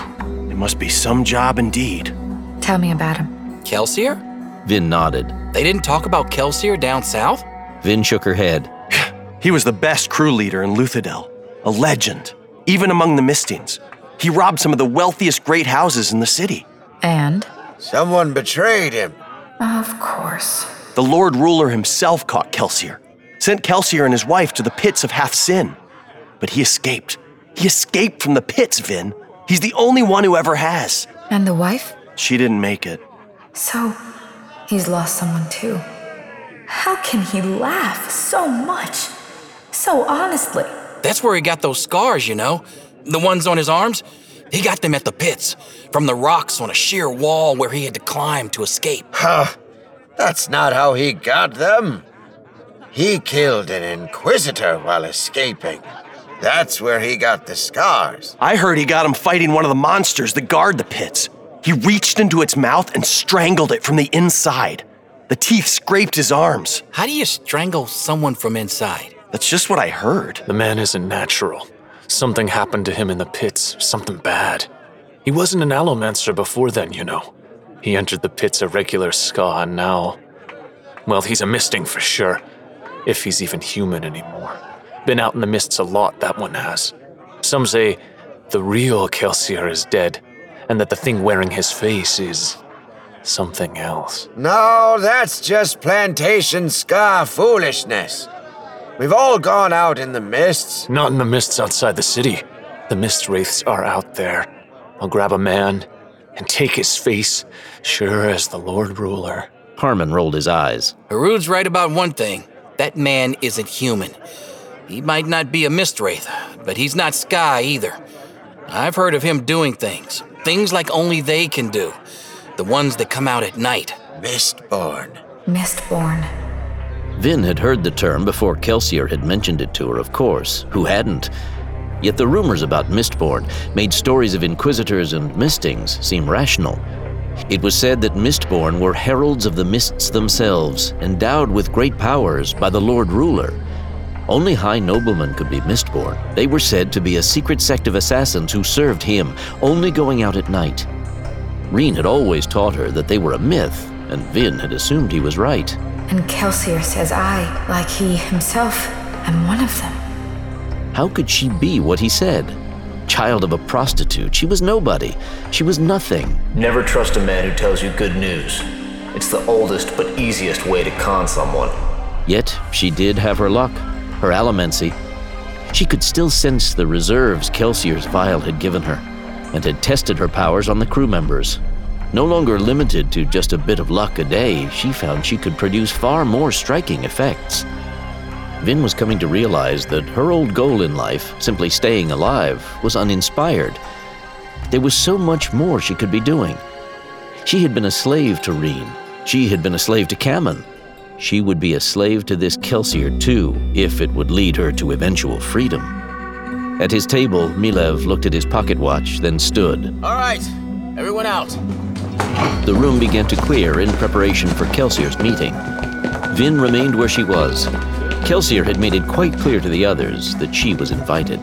It must be some job indeed. Tell me about him. Kelsier? Vin nodded. They didn't talk about Kelsier down south? Vin shook her head. He was the best crew leader in Luthadel. A legend, even among the Mistings. He robbed some of the wealthiest great houses in the city. And? Someone betrayed him. Of course. The Lord Ruler himself caught Kelsier, sent Kelsier and his wife to the pits of Half-Sin. But he escaped. He escaped from the pits, Vin. He's the only one who ever has. And the wife? She didn't make it. So, he's lost someone too. How can he laugh so much? So honestly. That's where he got those scars, you know? The ones on his arms? He got them at the pits, from the rocks on a sheer wall where he had to climb to escape. Huh. That's not how he got them. He killed an Inquisitor while escaping. That's where he got the scars. I heard he got him fighting one of the monsters that guard the pits. He reached into its mouth and strangled it from the inside. The teeth scraped his arms. How do you strangle someone from inside? That's just what I heard. The man isn't natural. Something happened to him in the pits, something bad. He wasn't an Allomancer before then, you know. He entered the pits a regular Ska, and now... Well, he's a misting for sure. If he's even human anymore. Been out in the mists a lot, that one has. Some say the real Kelsier is dead, and that the thing wearing his face is something else. No, that's just plantation ska foolishness. We've all gone out in the mists. Not in the mists outside the city. The mist wraiths are out there. I'll grab a man and take his face, sure as the Lord Ruler. Harmon rolled his eyes. Harud's right about one thing. That man isn't human. He might not be a mist wraith, but he's not Sky either. I've heard of him doing things like only they can do. The ones that come out at night. Mistborn. Mistborn. Vin had heard the term before Kelsier had mentioned it to her, of course. Who hadn't? Yet the rumors about Mistborn made stories of inquisitors and mistings seem rational. It was said that Mistborn were heralds of the mists themselves, endowed with great powers by the Lord Ruler. Only high noblemen could be Mistborn. They were said to be a secret sect of assassins who served him, only going out at night. Reen had always taught her that they were a myth, and Vin had assumed he was right. And Kelsier says I, like he himself, am one of them. How could she be what he said? Child of a prostitute, she was nobody. She was nothing. Never trust a man who tells you good news. It's the oldest but easiest way to con someone. Yet she did have her luck, her allomancy. She could still sense the reserves Kelsier's vial had given her, and had tested her powers on the crew members. No longer limited to just a bit of luck a day, she found she could produce far more striking effects. Vin was coming to realize that her old goal in life, simply staying alive, was uninspired. There was so much more she could be doing. She had been a slave to Reen. She had been a slave to Kamen. She would be a slave to this Kelsier too, if it would lead her to eventual freedom. At his table, Milev looked at his pocket watch, then stood. All right, everyone out. The room began to clear in preparation for Kelsier's meeting. Vin remained where she was. Kelsier had made it quite clear to the others that she was invited.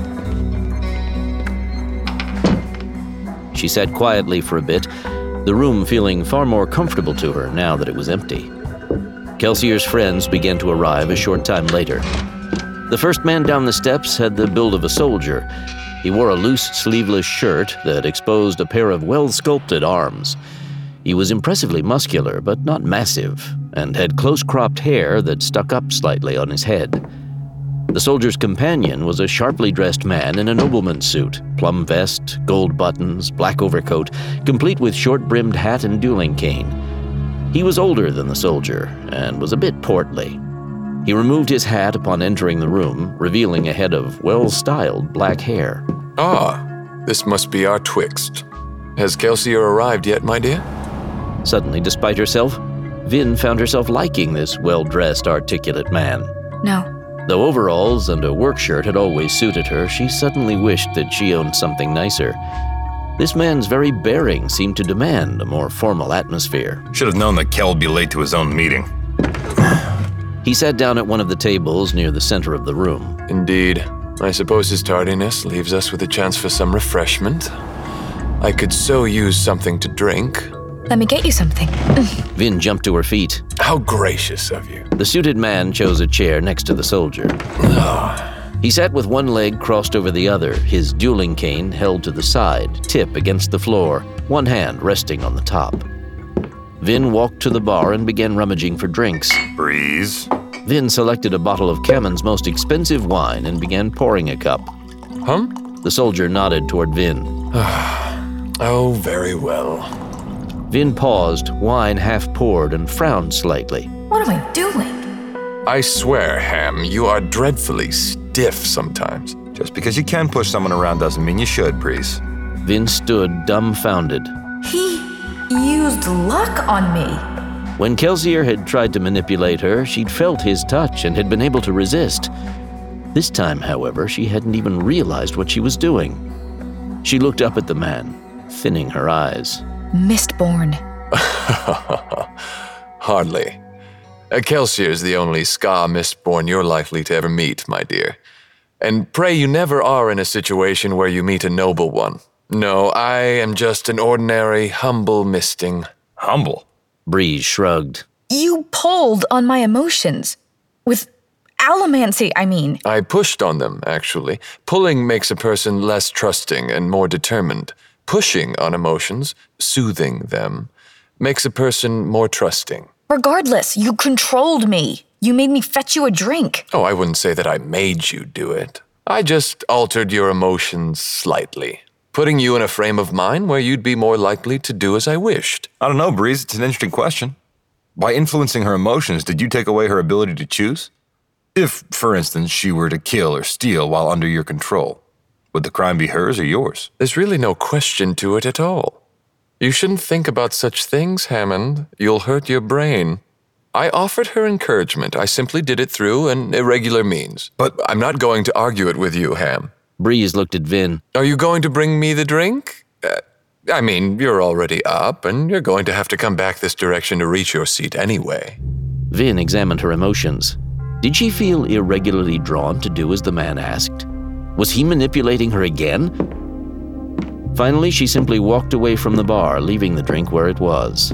She sat quietly for a bit, the room feeling far more comfortable to her now that it was empty. Kelsier's friends began to arrive a short time later. The first man down the steps had the build of a soldier. He wore a loose, sleeveless shirt that exposed a pair of well-sculpted arms. He was impressively muscular, but not massive, and had close-cropped hair that stuck up slightly on his head. The soldier's companion was a sharply dressed man in a nobleman's suit, plum vest, gold buttons, black overcoat, complete with short-brimmed hat and dueling cane. He was older than the soldier, and was a bit portly. He removed his hat upon entering the room, revealing a head of well-styled black hair. Ah, this must be our Twixt. Has Kelsier arrived yet, my dear? Suddenly, despite herself, Vin found herself liking this well-dressed, articulate man. No. Though overalls and a work shirt had always suited her, she suddenly wished that she owned something nicer. This man's very bearing seemed to demand a more formal atmosphere. Should have known that Kel would be late to his own meeting. He sat down at one of the tables near the center of the room. Indeed. I suppose his tardiness leaves us with a chance for some refreshment. I could so use something to drink. Let me get you something. Vin jumped to her feet. How gracious of you. The suited man chose a chair next to the soldier. He sat with one leg crossed over the other, his dueling cane held to the side, tip against the floor, one hand resting on the top. Vin walked to the bar and began rummaging for drinks. Breeze. Vin selected a bottle of Kamen's most expensive wine and began pouring a cup. The soldier nodded toward Vin. Oh, very well. Vin paused, wine half poured, and frowned slightly. What am I doing? I swear, Ham, you are dreadfully stiff sometimes. Just because you can push someone around doesn't mean you should, Breeze. Vin stood dumbfounded. He used luck on me. When Kelsier had tried to manipulate her, she'd felt his touch and had been able to resist. This time, however, she hadn't even realized what she was doing. She looked up at the man, thinning her eyes. Mistborn. Hardly. Kelsier's the only Ska Mistborn you're likely to ever meet, my dear. And pray you never are in a situation where you meet a noble one. No, I am just an ordinary, humble misting. Humble? Breeze shrugged. You pulled on my emotions. With allomancy, I mean. I pushed on them, actually. Pulling makes a person less trusting and more determined. Pushing on emotions, soothing them, makes a person more trusting. Regardless, you controlled me. You made me fetch you a drink. Oh, I wouldn't say that I made you do it. I just altered your emotions slightly, putting you in a frame of mind where you'd be more likely to do as I wished. I don't know, Breeze. It's an interesting question. By influencing her emotions, did you take away her ability to choose? If, for instance, she were to kill or steal while under your control, would the crime be hers or yours? There's really no question to it at all. You shouldn't think about such things, Hammond. You'll hurt your brain. I offered her encouragement. I simply did it through an irregular means. But I'm not going to argue it with you, Ham. Breeze looked at Vin. Are you going to bring me the drink? I mean, you're already up, and you're going to have to come back this direction to reach your seat anyway. Vin examined her emotions. Did she feel irregularly drawn to do as the man asked? Was he manipulating her again? Finally, she simply walked away from the bar, leaving the drink where it was.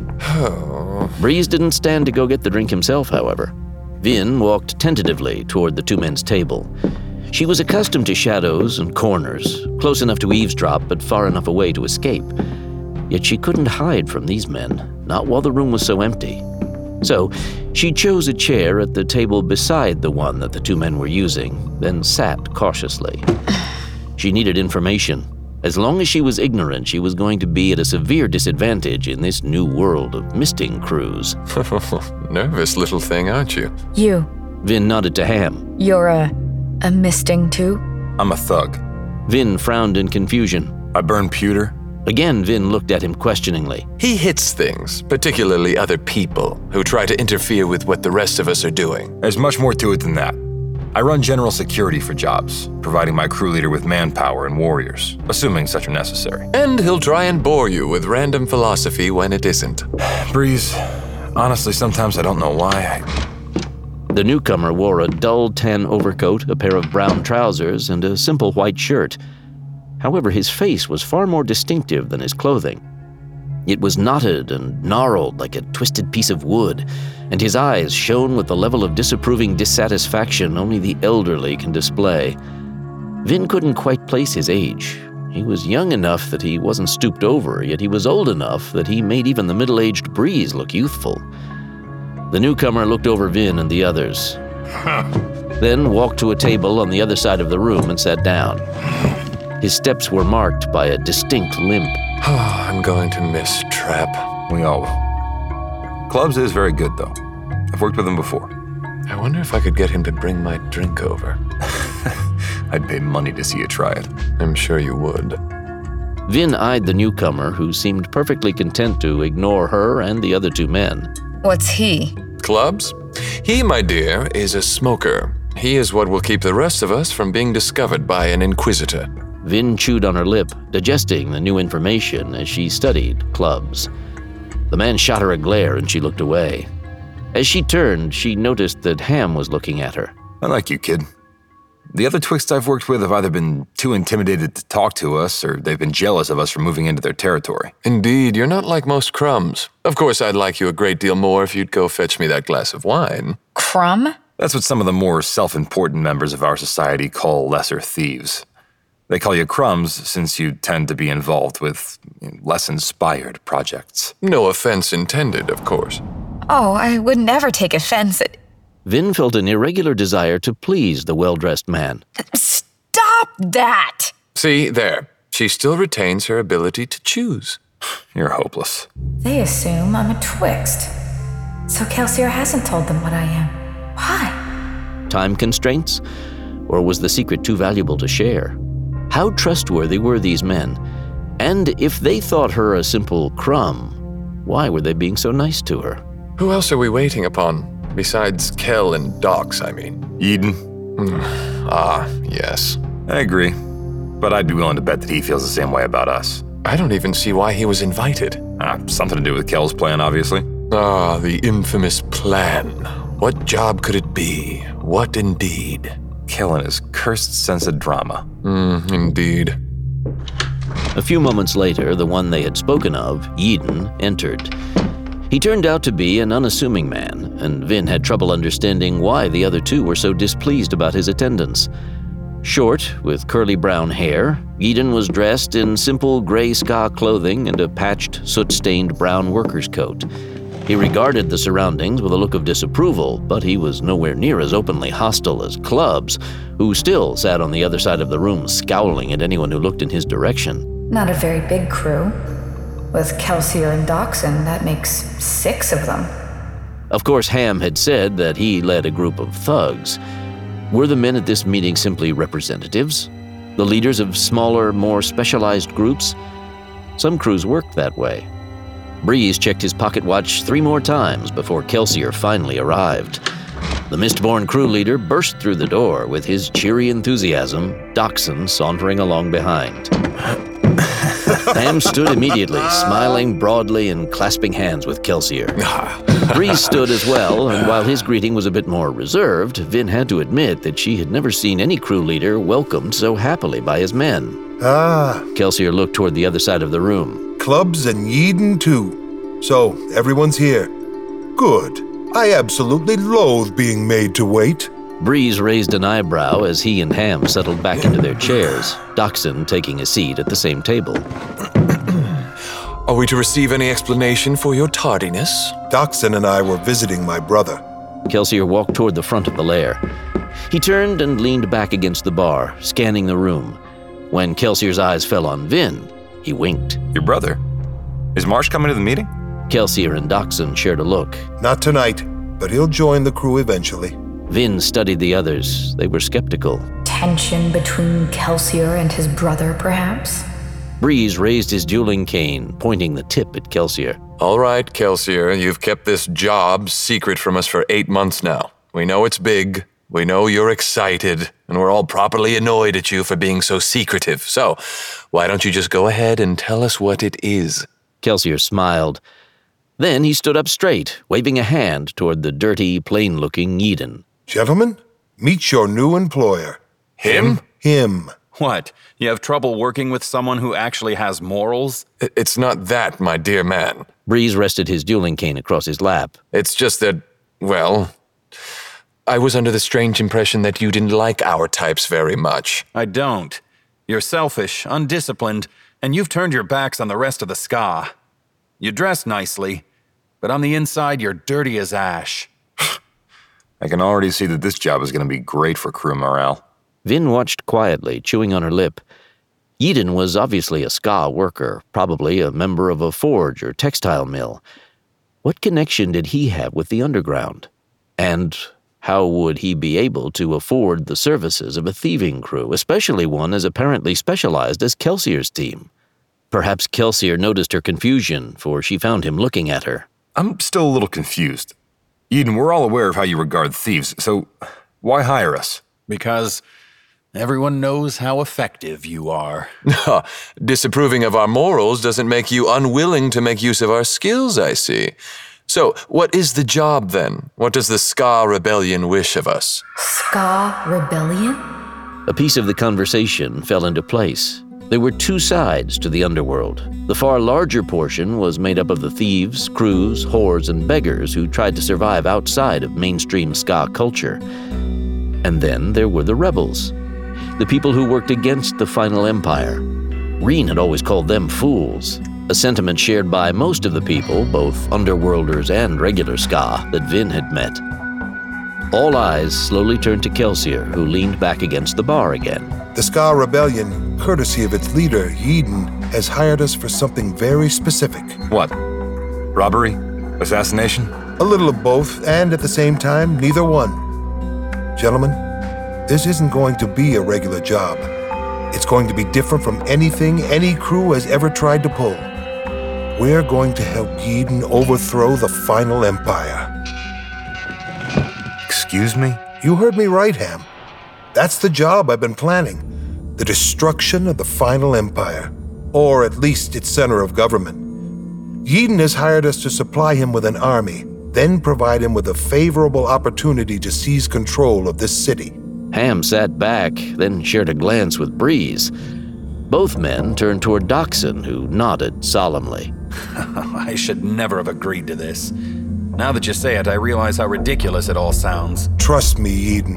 Breeze didn't stand to go get the drink himself, however. Vin walked tentatively toward the two men's table. She was accustomed to shadows and corners, close enough to eavesdrop but far enough away to escape. Yet she couldn't hide from these men, not while the room was so empty. So she chose a chair at the table beside the one that the two men were using, then sat cautiously. She needed information. As long as she was ignorant, she was going to be at a severe disadvantage in this new world of misting crews. Nervous little thing, aren't you? You. Vin nodded to Ham. You're a misting too? I'm a thug. Vin frowned in confusion. I burn pewter. Again, Vin looked at him questioningly. He hits things, particularly other people, who try to interfere with what the rest of us are doing. There's much more to it than that. I run general security for jobs, providing my crew leader with manpower and warriors, assuming such are necessary. And he'll try and bore you with random philosophy when it isn't. Breeze, honestly, sometimes I don't know why. The newcomer wore a dull tan overcoat, a pair of brown trousers, and a simple white shirt. However, his face was far more distinctive than his clothing. It was knotted and gnarled like a twisted piece of wood, and his eyes shone with the level of disapproving dissatisfaction only the elderly can display. Vin couldn't quite place his age. He was young enough that he wasn't stooped over, yet he was old enough that he made even the middle-aged Breeze look youthful. The newcomer looked over Vin and the others, then walked to a table on the other side of the room and sat down. His steps were marked by a distinct limp. I'm going to miss Trap. We all will. Clubs is very good, though. I've worked with him before. I wonder if I could get him to bring my drink over. I'd pay money to see you try it. I'm sure you would. Vin eyed the newcomer, who seemed perfectly content to ignore her and the other two men. What's he? Clubs? He, my dear, is a smoker. He is what will keep the rest of us from being discovered by an inquisitor. Vin chewed on her lip, digesting the new information as she studied Clubs. The man shot her a glare and she looked away. As she turned, she noticed that Ham was looking at her. I like you, kid. The other Twixt I've worked with have either been too intimidated to talk to us or they've been jealous of us for moving into their territory. Indeed, you're not like most crumbs. Of course, I'd like you a great deal more if you'd go fetch me that glass of wine. Crumb? That's what some of the more self-important members of our society call lesser thieves. They call you crumbs since you tend to be involved with less inspired projects. No offense intended, of course. Oh, I would never take offense at... Vin felt an irregular desire to please the well-dressed man. Stop that! See, there. She still retains her ability to choose. You're hopeless. They assume I'm a Twixt. So Kelsier hasn't told them what I am. Why? Time constraints? Or was the secret too valuable to share? How trustworthy were these men? And if they thought her a simple crumb, why were they being so nice to her? Who else are we waiting upon? Besides Kel and Dox, I mean. Eden. Yes. I agree. But I'd be willing to bet that he feels the same way about us. I don't even see why he was invited. Something to do with Kel's plan, obviously. The infamous plan. What job could it be? What indeed? Kel and his cursed sense of drama. Indeed. A few moments later, the one they had spoken of, Eden, entered. He turned out to be an unassuming man, and Vin had trouble understanding why the other two were so displeased about his attendance. Short, with curly brown hair, Eden was dressed in simple gray ska clothing and a patched, soot-stained brown worker's coat. He regarded the surroundings with a look of disapproval, but he was nowhere near as openly hostile as Clubs, who still sat on the other side of the room scowling at anyone who looked in his direction. Not a very big crew. With Kelsier and Doxson, that makes 6 of them. Of course, Ham had said that he led a group of thugs. Were the men at this meeting simply representatives? The leaders of smaller, more specialized groups? Some crews worked that way. Breeze checked his pocket watch 3 more times before Kelsier finally arrived. The Mistborn crew leader burst through the door with his cheery enthusiasm, Doxson sauntering along behind. Ham stood immediately, smiling broadly and clasping hands with Kelsier. Breeze stood as well, and while his greeting was a bit more reserved, Vin had to admit that she had never seen any crew leader welcomed so happily by his men. Kelsier looked toward the other side of the room. Clubs and Eden, too. So, everyone's here. Good. I absolutely loathe being made to wait. Breeze raised an eyebrow as he and Ham settled back into their chairs, Doxson taking a seat at the same table. Are we to receive any explanation for your tardiness? Doxson and I were visiting my brother. Kelsier walked toward the front of the lair. He turned and leaned back against the bar, scanning the room. When Kelsier's eyes fell on Vin, he winked. Your brother? Is Marsh coming to the meeting? Kelsier and Doxson shared a look. Not tonight, but he'll join the crew eventually. Vin studied the others. They were skeptical. Tension between Kelsier and his brother, perhaps? Breeze raised his dueling cane, pointing the tip at Kelsier. All right, Kelsier, you've kept this job secret from us for 8 months now. We know it's big. We know you're excited, and we're all properly annoyed at you for being so secretive. So, why don't you just go ahead and tell us what it is? Kelsier smiled. Then he stood up straight, waving a hand toward the dirty, plain-looking Eden. Gentlemen, meet your new employer. Him? Him. What? You have trouble working with someone who actually has morals? It's not that, my dear man. Breeze rested his dueling cane across his lap. It's just that, well, I was under the strange impression that you didn't like our types very much. I don't. You're selfish, undisciplined, and you've turned your backs on the rest of the ska. You dress nicely, but on the inside, you're dirty as ash. I can already see that this job is going to be great for crew morale. Vin watched quietly, chewing on her lip. Eden was obviously a ska worker, probably a member of a forge or textile mill. What connection did he have with the underground? And how would he be able to afford the services of a thieving crew, especially one as apparently specialized as Kelsier's team? Perhaps Kelsier noticed her confusion, for she found him looking at her. I'm still a little confused. Eden, we're all aware of how you regard thieves, so why hire us? Because everyone knows how effective you are. Disapproving of our morals doesn't make you unwilling to make use of our skills, I see. So, what is the job, then? What does the Ska Rebellion wish of us? Ska Rebellion? A piece of the conversation fell into place. There were 2 sides to the underworld. The far larger portion was made up of the thieves, crews, whores, and beggars who tried to survive outside of mainstream ska culture. And then there were the rebels, the people who worked against the final empire. Reen had always called them fools, a sentiment shared by most of the people, both underworlders and regular ska, that Vin had met. All eyes slowly turned to Kelsier, who leaned back against the bar again. The Ska Rebellion, courtesy of its leader, Eden, has hired us for something very specific. What? Robbery? Assassination? A little of both, and at the same time, neither one. Gentlemen, this isn't going to be a regular job. It's going to be different from anything any crew has ever tried to pull. We're going to help Eden overthrow the final empire. Excuse me? You heard me right, Ham. That's the job I've been planning. The destruction of the final empire. Or at least its center of government. Eden has hired us to supply him with an army, then provide him with a favorable opportunity to seize control of this city. Ham sat back, then shared a glance with Breeze. Both men turned toward Doxson, who nodded solemnly. I should never have agreed to this. Now that you say it, I realize how ridiculous it all sounds. Trust me, Eden.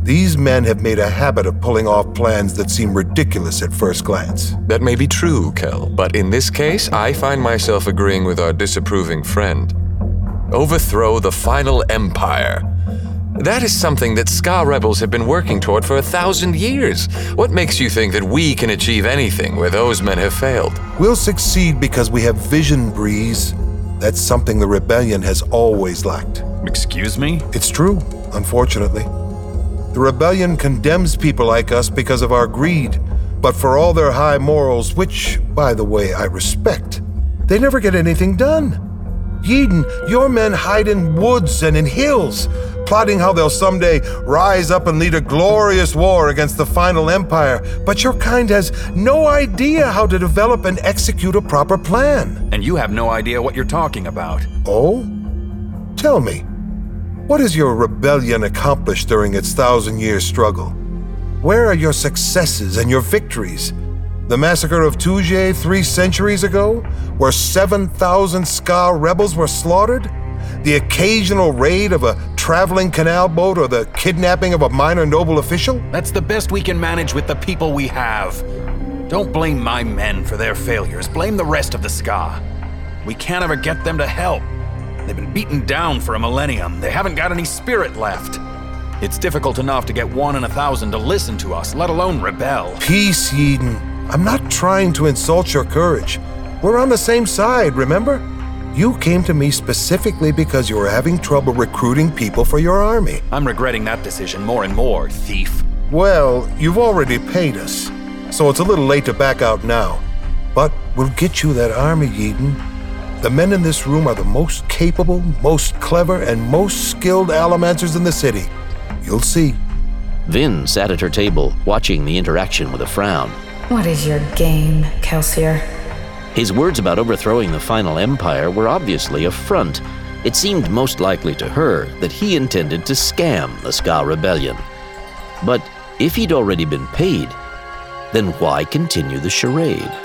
These men have made a habit of pulling off plans that seem ridiculous at first glance. That may be true, Kel, but in this case, I find myself agreeing with our disapproving friend. Overthrow the final empire. That is something that Ska rebels have been working toward for 1,000 years. What makes you think that we can achieve anything where those men have failed? We'll succeed because we have vision, Breeze. That's something the rebellion has always lacked. Excuse me? It's true, unfortunately. The rebellion condemns people like us because of our greed, but for all their high morals, which, by the way, I respect, they never get anything done. Eden, your men hide in woods and in hills, plotting how they'll someday rise up and lead a glorious war against the final empire, but your kind has no idea how to develop and execute a proper plan. And you have no idea what you're talking about. Oh? Tell me. What has your rebellion accomplished during its 1,000-year struggle? Where are your successes and your victories? The massacre of Tuje 3 centuries ago, where 7,000 Ska rebels were slaughtered? The occasional raid of a traveling canal boat or the kidnapping of a minor noble official? That's the best we can manage with the people we have. Don't blame my men for their failures. Blame the rest of the Ska. We can't ever get them to help. They've been beaten down for a millennium. They haven't got any spirit left. It's difficult enough to get 1 in 1,000 to listen to us, let alone rebel. Peace, Eden. I'm not trying to insult your courage. We're on the same side, remember? You came to me specifically because you were having trouble recruiting people for your army. I'm regretting that decision more and more, thief. Well, you've already paid us, so it's a little late to back out now. But we'll get you that army, Eden. The men in this room are the most capable, most clever, and most skilled allomancers in the city. You'll see. Vin sat at her table, watching the interaction with a frown. What is your game, Kelsier? His words about overthrowing the final empire were obviously a front. It seemed most likely to her that he intended to scam the Ska rebellion. But if he'd already been paid, then why continue the charade?